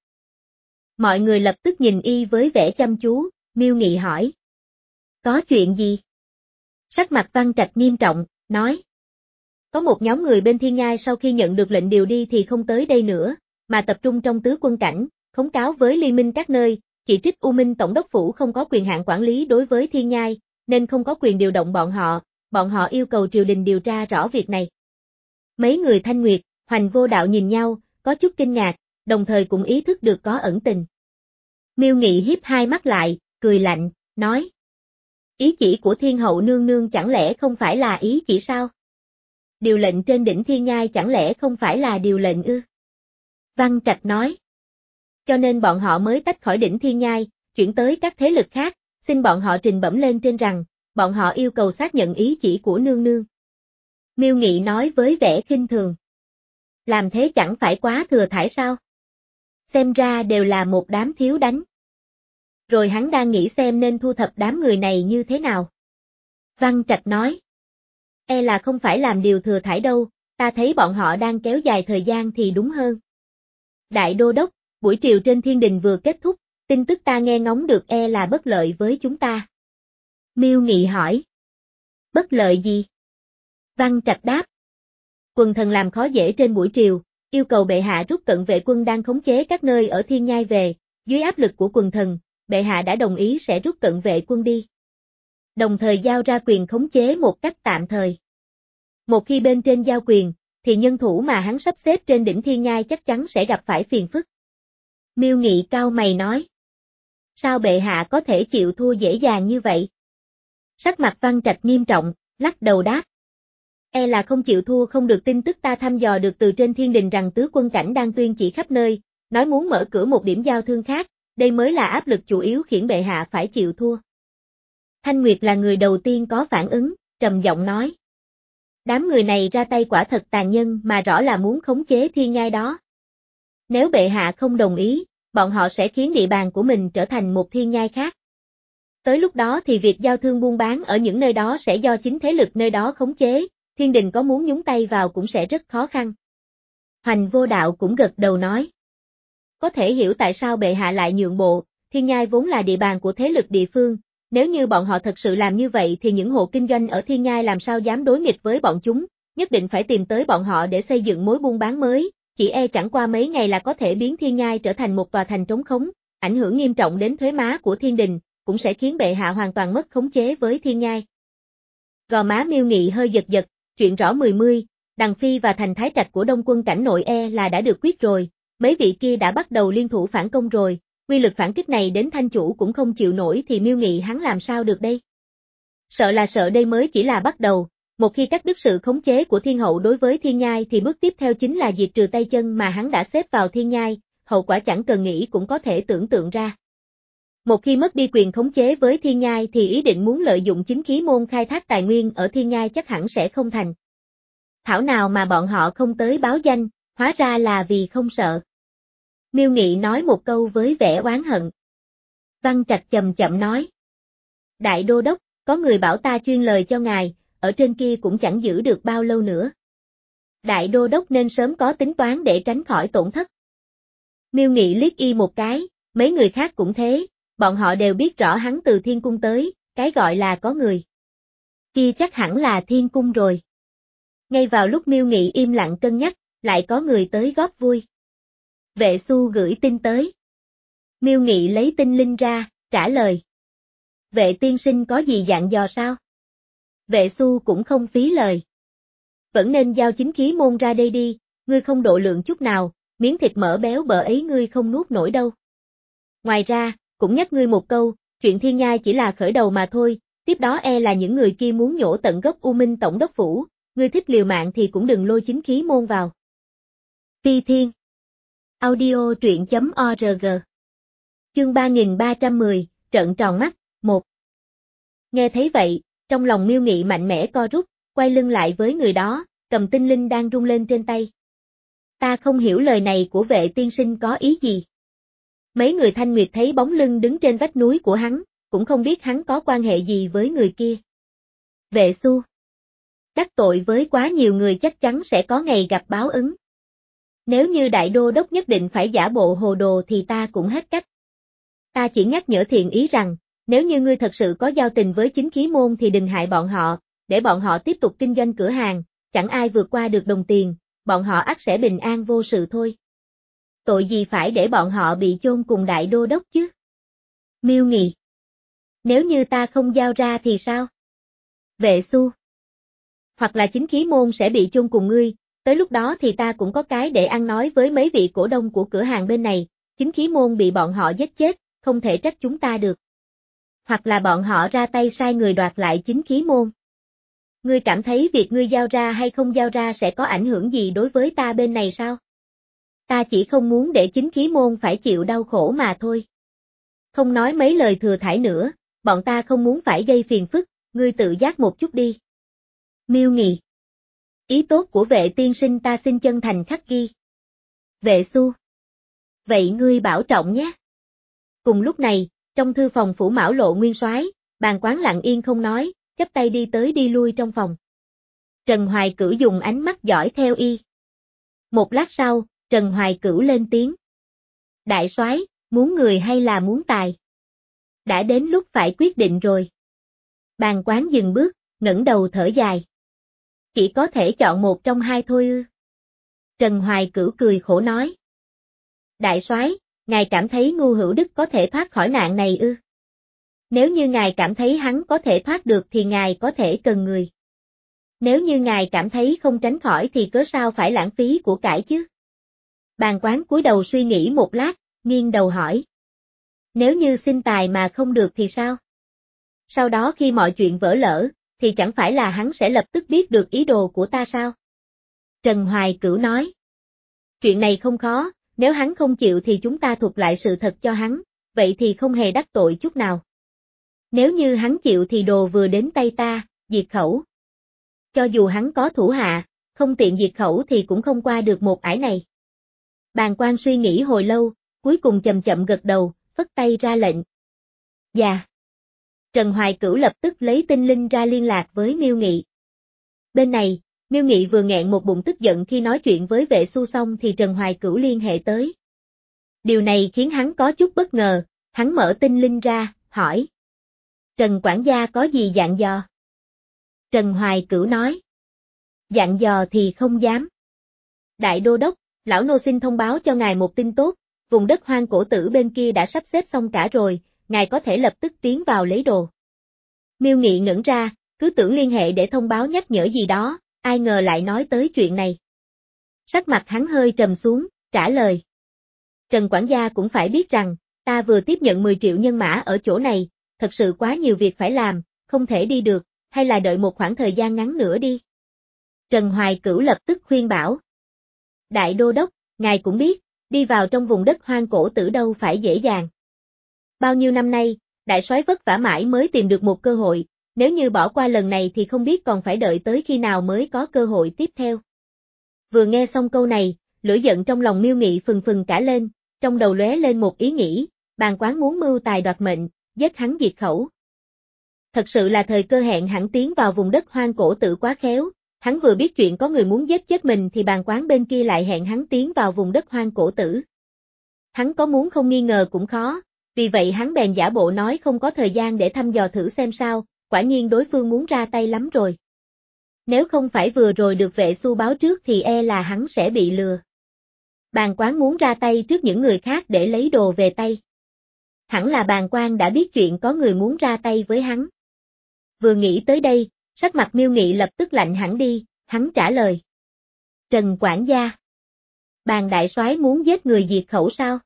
Mọi người lập tức nhìn y với vẻ chăm chú, Miêu Nghị hỏi. Có chuyện gì? Sắc mặt Văn Trạch nghiêm trọng, nói. Có một nhóm người bên Thiên Nhai sau khi nhận được lệnh điều đi thì không tới đây nữa, mà tập trung trong tứ quân cảnh, khống cáo với liên minh các nơi, chỉ trích U Minh Tổng đốc Phủ không có quyền hạn quản lý đối với Thiên Nhai, nên không có quyền điều động bọn họ, bọn họ yêu cầu triều đình điều tra rõ việc này. Mấy người Thanh Nguyệt, Hoành Vô Đạo nhìn nhau, có chút kinh ngạc, đồng thời cũng ý thức được có ẩn tình. Miêu Nghị hiếp hai mắt lại, cười lạnh, nói. Ý chỉ của Thiên Hậu nương nương chẳng lẽ không phải là ý chỉ sao? Điều lệnh trên đỉnh Thiên Nhai chẳng lẽ không phải là điều lệnh ư? Văn Trạch nói. Cho nên bọn họ mới tách khỏi đỉnh Thiên Nhai, chuyển tới các thế lực khác, xin bọn họ trình bẩm lên trên rằng, bọn họ yêu cầu xác nhận ý chỉ của nương nương. Miêu Nghị nói với vẻ khinh thường. Làm thế chẳng phải quá thừa thãi sao? Xem ra đều là một đám thiếu đánh. Rồi hắn đang nghĩ xem nên thu thập đám người này như thế nào. Văn Trạch nói. E là không phải làm điều thừa thãi đâu, ta thấy bọn họ đang kéo dài thời gian thì đúng hơn. Đại Đô Đốc, buổi triều trên Thiên Đình vừa kết thúc, tin tức ta nghe ngóng được e là bất lợi với chúng ta. Miêu Nghị hỏi. Bất lợi gì? Văn Trạch đáp. Quần thần làm khó dễ trên buổi triều, yêu cầu bệ hạ rút cận vệ quân đang khống chế các nơi ở Thiên Nhai về, dưới áp lực của quần thần, bệ hạ đã đồng ý sẽ rút cận vệ quân đi. Đồng thời giao ra quyền khống chế một cách tạm thời. Một khi bên trên giao quyền, thì nhân thủ mà hắn sắp xếp trên đỉnh Thiên Nhai chắc chắn sẽ gặp phải phiền phức. Miêu Nghị cau mày nói. Sao bệ hạ có thể chịu thua dễ dàng như vậy? Sắc mặt Văn Trạch nghiêm trọng, lắc đầu đáp. E là không chịu thua không được tin tức ta thăm dò được từ trên Thiên Đình rằng tứ quân cảnh đang tuyên chỉ khắp nơi, nói muốn mở cửa một điểm giao thương khác, đây mới là áp lực chủ yếu khiến bệ hạ phải chịu thua. Thanh Nguyệt là người đầu tiên có phản ứng, trầm giọng nói. Đám người này ra tay quả thật tàn nhẫn mà rõ là muốn khống chế Thiên Nhai đó. Nếu bệ hạ không đồng ý, bọn họ sẽ khiến địa bàn của mình trở thành một Thiên Nhai khác. Tới lúc đó thì việc giao thương buôn bán ở những nơi đó sẽ do chính thế lực nơi đó khống chế, Thiên Đình có muốn nhúng tay vào cũng sẽ rất khó khăn. Hoành Vô Đạo cũng gật đầu nói. Có thể hiểu tại sao bệ hạ lại nhượng bộ, Thiên Nhai vốn là địa bàn của thế lực địa phương, nếu như bọn họ thật sự làm như vậy thì những hộ kinh doanh ở Thiên Nhai làm sao dám đối nghịch với bọn chúng, nhất định phải tìm tới bọn họ để xây dựng mối buôn bán mới, chỉ e chẳng qua mấy ngày là có thể biến Thiên Nhai trở thành một tòa thành trống khống, ảnh hưởng nghiêm trọng đến thuế má của Thiên Đình, cũng sẽ khiến bệ hạ hoàn toàn mất khống chế với Thiên Nhai. Gò má Miêu Nghị hơi giật giật, chuyện rõ mười mươi, Đằng Phi và thành thái trạch của Đông quân cảnh nội e là đã được quyết rồi, mấy vị kia đã bắt đầu liên thủ phản công rồi, quy lực phản kích này đến thanh chủ cũng không chịu nổi thì Miêu Nghị hắn làm sao được đây? Sợ là sợ đây mới chỉ là bắt đầu, một khi cắt đứt sự khống chế của Thiên Hậu đối với Thiên Nhai thì bước tiếp theo chính là diệt trừ tay chân mà hắn đã xếp vào Thiên Nhai, hậu quả chẳng cần nghĩ cũng có thể tưởng tượng ra. Một khi mất đi quyền khống chế với Thiên Nhai thì ý định muốn lợi dụng chính khí môn khai thác tài nguyên ở Thiên Nhai chắc hẳn sẽ không thành. Thảo nào mà bọn họ không tới báo danh, hóa ra là vì không sợ. Miêu Nghị nói một câu với vẻ oán hận. Văn Trạch chậm chậm nói. Đại Đô Đốc, có người bảo ta chuyên lời cho ngài, ở trên kia cũng chẳng giữ được bao lâu nữa. Đại đô đốc nên sớm có tính toán để tránh khỏi tổn thất. Miêu Nghị liếc y một cái, mấy người khác cũng thế, bọn họ đều biết rõ hắn từ thiên cung tới, cái gọi là có người. Kia chắc hẳn là thiên cung rồi. Ngay vào lúc Miêu Nghị im lặng cân nhắc, lại có người tới góp vui. Vệ Xu gửi tin tới. Miêu Nghị lấy tinh linh ra, trả lời. Vệ tiên sinh có gì dặn dò sao? Vệ Xu cũng không phí lời. Vẫn nên giao chính khí môn ra đây đi, ngươi không độ lượng chút nào, miếng thịt mỡ béo bở ấy ngươi không nuốt nổi đâu. Ngoài ra, cũng nhắc ngươi một câu, chuyện thiên nhai chỉ là khởi đầu mà thôi, tiếp đó e là những người kia muốn nhổ tận gốc U Minh Tổng đốc phủ, ngươi thích liều mạng thì cũng đừng lôi chính khí môn vào. Phi Thiên Audio truyện chấm org Chương ba nghìn ba trăm mười, trợn tròn mắt, một. Nghe thấy vậy, trong lòng Miêu Nghị mạnh mẽ co rút, quay lưng lại với người đó, cầm tinh linh đang rung lên trên tay. Ta không hiểu lời này của vệ tiên sinh có ý gì. Mấy người Thanh Nguyệt thấy bóng lưng đứng trên vách núi của hắn, cũng không biết hắn có quan hệ gì với người kia. Vệ Xu đắc tội với quá nhiều người chắc chắn sẽ có ngày gặp báo ứng. Nếu như đại đô đốc nhất định phải giả bộ hồ đồ thì ta cũng hết cách. Ta chỉ nhắc nhở thiện ý rằng, nếu như ngươi thật sự có giao tình với chính khí môn thì đừng hại bọn họ, để bọn họ tiếp tục kinh doanh cửa hàng, chẳng ai vượt qua được đồng tiền, bọn họ ắt sẽ bình an vô sự thôi. Tội gì phải để bọn họ bị chôn cùng đại đô đốc chứ? Miêu Nghị. Nếu như ta không giao ra thì sao? Vệ Xu. Hoặc là chính khí môn sẽ bị chôn cùng ngươi, tới lúc đó thì ta cũng có cái để ăn nói với mấy vị cổ đông của cửa hàng bên này, chính khí môn bị bọn họ giết chết, không thể trách chúng ta được. Hoặc là bọn họ ra tay sai người đoạt lại chính khí môn. Ngươi cảm thấy việc ngươi giao ra hay không giao ra sẽ có ảnh hưởng gì đối với ta bên này sao? Ta chỉ không muốn để chính khí môn phải chịu đau khổ mà thôi. Không nói mấy lời thừa thãi nữa, bọn ta không muốn phải gây phiền phức, ngươi tự giác một chút đi. Miêu Nghị. Ý tốt của vệ tiên sinh ta xin chân thành khắc ghi. Vệ Xu. Vậy ngươi bảo trọng nhé. Cùng lúc này, trong thư phòng phủ Mão Lộ Nguyên Soái, Bàn Quán lặng yên không nói, chắp tay đi tới đi lui trong phòng. Trần Hoài Cửu dùng ánh mắt dõi theo y. Một lát sau, Trần Hoài Cửu lên tiếng. Đại soái, muốn người hay là muốn tài? Đã đến lúc phải quyết định rồi. Bàn Quán dừng bước, ngẩng đầu thở dài. Chỉ có thể chọn một trong hai thôi ư? Trần Hoài Cửu cười khổ nói. Đại soái, ngài cảm thấy Ngưu Hữu Đức có thể thoát khỏi nạn này ư? Nếu như ngài cảm thấy hắn có thể thoát được thì ngài có thể cần người. Nếu như ngài cảm thấy không tránh khỏi thì cớ sao phải lãng phí của cải chứ? Bàn Quán cúi đầu suy nghĩ một lát, nghiêng đầu hỏi. Nếu như xin tài mà không được thì sao? Sau đó khi mọi chuyện vỡ lỡ, thì chẳng phải là hắn sẽ lập tức biết được ý đồ của ta sao? Trần Hoài Cửu nói. Chuyện này không khó, nếu hắn không chịu thì chúng ta thuật lại sự thật cho hắn, vậy thì không hề đắc tội chút nào. Nếu như hắn chịu thì đồ vừa đến tay ta, diệt khẩu. Cho dù hắn có thủ hạ, không tiện diệt khẩu thì cũng không qua được một ải này. Bàn Quan suy nghĩ hồi lâu, cuối cùng chậm chậm gật đầu, phất tay ra lệnh. Dạ. Trần Hoài Cửu lập tức lấy tinh linh ra liên lạc với Miêu Nghị. Bên này, Miêu Nghị vừa nghẹn một bụng tức giận khi nói chuyện với Vệ Xu xong thì Trần Hoài Cửu liên hệ tới. Điều này khiến hắn có chút bất ngờ, hắn mở tinh linh ra, hỏi. Trần quản gia có gì dặn dò? Trần Hoài Cửu nói. Dặn dò thì không dám. Đại đô đốc, lão nô xin thông báo cho ngài một tin tốt, vùng đất hoang cổ tử bên kia đã sắp xếp xong cả rồi, ngài có thể lập tức tiến vào lấy đồ. Miêu Nghị ngẩn ra, cứ tưởng liên hệ để thông báo nhắc nhở gì đó, ai ngờ lại nói tới chuyện này. Sắc mặt hắn hơi trầm xuống, trả lời. Trần quản gia cũng phải biết rằng, ta vừa tiếp nhận mười triệu nhân mã ở chỗ này, thật sự quá nhiều việc phải làm, không thể đi được, hay là đợi một khoảng thời gian ngắn nữa đi. Trần Hoài Cửu lập tức khuyên bảo. Đại đô đốc, ngài cũng biết, đi vào trong vùng đất hoang cổ tử đâu phải dễ dàng. Bao nhiêu năm nay, đại soái vất vả mãi mới tìm được một cơ hội, nếu như bỏ qua lần này thì không biết còn phải đợi tới khi nào mới có cơ hội tiếp theo. Vừa nghe xong câu này, lửa giận trong lòng Miêu Nghị phừng phừng cả lên, trong đầu lóe lên một ý nghĩ, Bàn Quán muốn mưu tài đoạt mệnh, giết hắn diệt khẩu. Thật sự là thời cơ hẹn hẳn tiến vào vùng đất hoang cổ tử quá khéo, hắn vừa biết chuyện có người muốn giết chết mình thì bàn quán bên kia lại hẹn hắn tiến vào vùng đất hoang cổ tử. Hắn có muốn không nghi ngờ cũng khó, vì vậy hắn bèn giả bộ nói không có thời gian để thăm dò thử xem sao, quả nhiên đối phương muốn ra tay lắm rồi. Nếu không phải vừa rồi được vệ xu báo trước thì e là hắn sẽ bị lừa. Bàn quán muốn ra tay trước những người khác để lấy đồ về tay. Hẳn là bàn quan đã biết chuyện có người muốn ra tay với hắn. Vừa nghĩ tới đây, sắc mặt Miêu Nghị lập tức lạnh hẳn đi, hắn trả lời. Trần quản gia. Bàn đại soái muốn giết người diệt khẩu sao?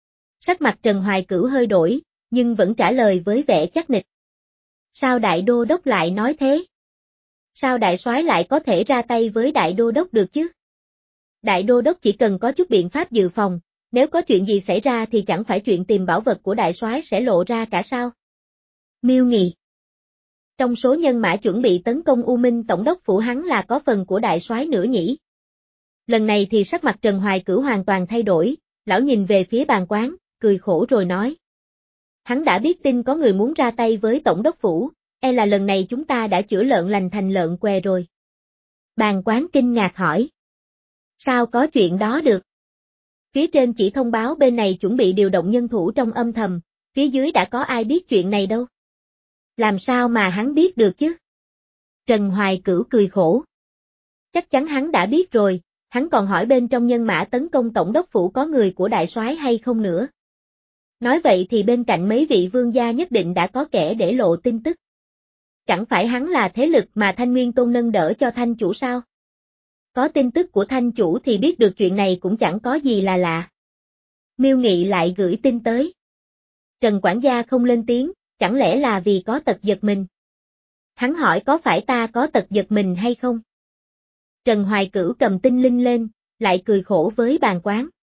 Sắc mặt Trần Hoài Cửu hơi đổi, nhưng vẫn trả lời với vẻ chắc nịch. Sao đại đô đốc lại nói thế? Sao đại soái lại có thể ra tay với đại đô đốc được chứ? Đại đô đốc chỉ cần có chút biện pháp dự phòng, nếu có chuyện gì xảy ra thì chẳng phải chuyện tìm bảo vật của đại soái sẽ lộ ra cả sao? Miêu Nghị. Trong số nhân mã chuẩn bị tấn công U Minh tổng đốc phủ hắn là có phần của đại soái nữa nhỉ? Lần này thì sắc mặt Trần Hoài Cửu hoàn toàn thay đổi, lão nhìn về phía bàn quán, cười khổ rồi nói. Hắn đã biết tin có người muốn ra tay với tổng đốc phủ, e là lần này chúng ta đã chữa lợn lành thành lợn què rồi. Bàn quán kinh ngạc hỏi. Sao có chuyện đó được? Phía trên chỉ thông báo bên này chuẩn bị điều động nhân thủ trong âm thầm, phía dưới đã có ai biết chuyện này đâu. Làm sao mà hắn biết được chứ? Trần Hoài Cửu cười khổ. Chắc chắn hắn đã biết rồi, hắn còn hỏi bên trong nhân mã tấn công tổng đốc phủ có người của đại soái hay không nữa. Nói vậy thì bên cạnh mấy vị vương gia nhất định đã có kẻ để lộ tin tức. Chẳng phải hắn là thế lực mà Thanh Nguyên Tôn nâng đỡ cho Thanh chủ sao? Có tin tức của Thanh chủ thì biết được chuyện này cũng chẳng có gì là lạ. Miêu Nghị lại gửi tin tới. Trần quản gia không lên tiếng, chẳng lẽ là vì có tật giật mình? Hắn hỏi có phải ta có tật giật mình hay không? Trần Hoài Cửu cầm tinh linh lên, lại cười khổ với bàn quán.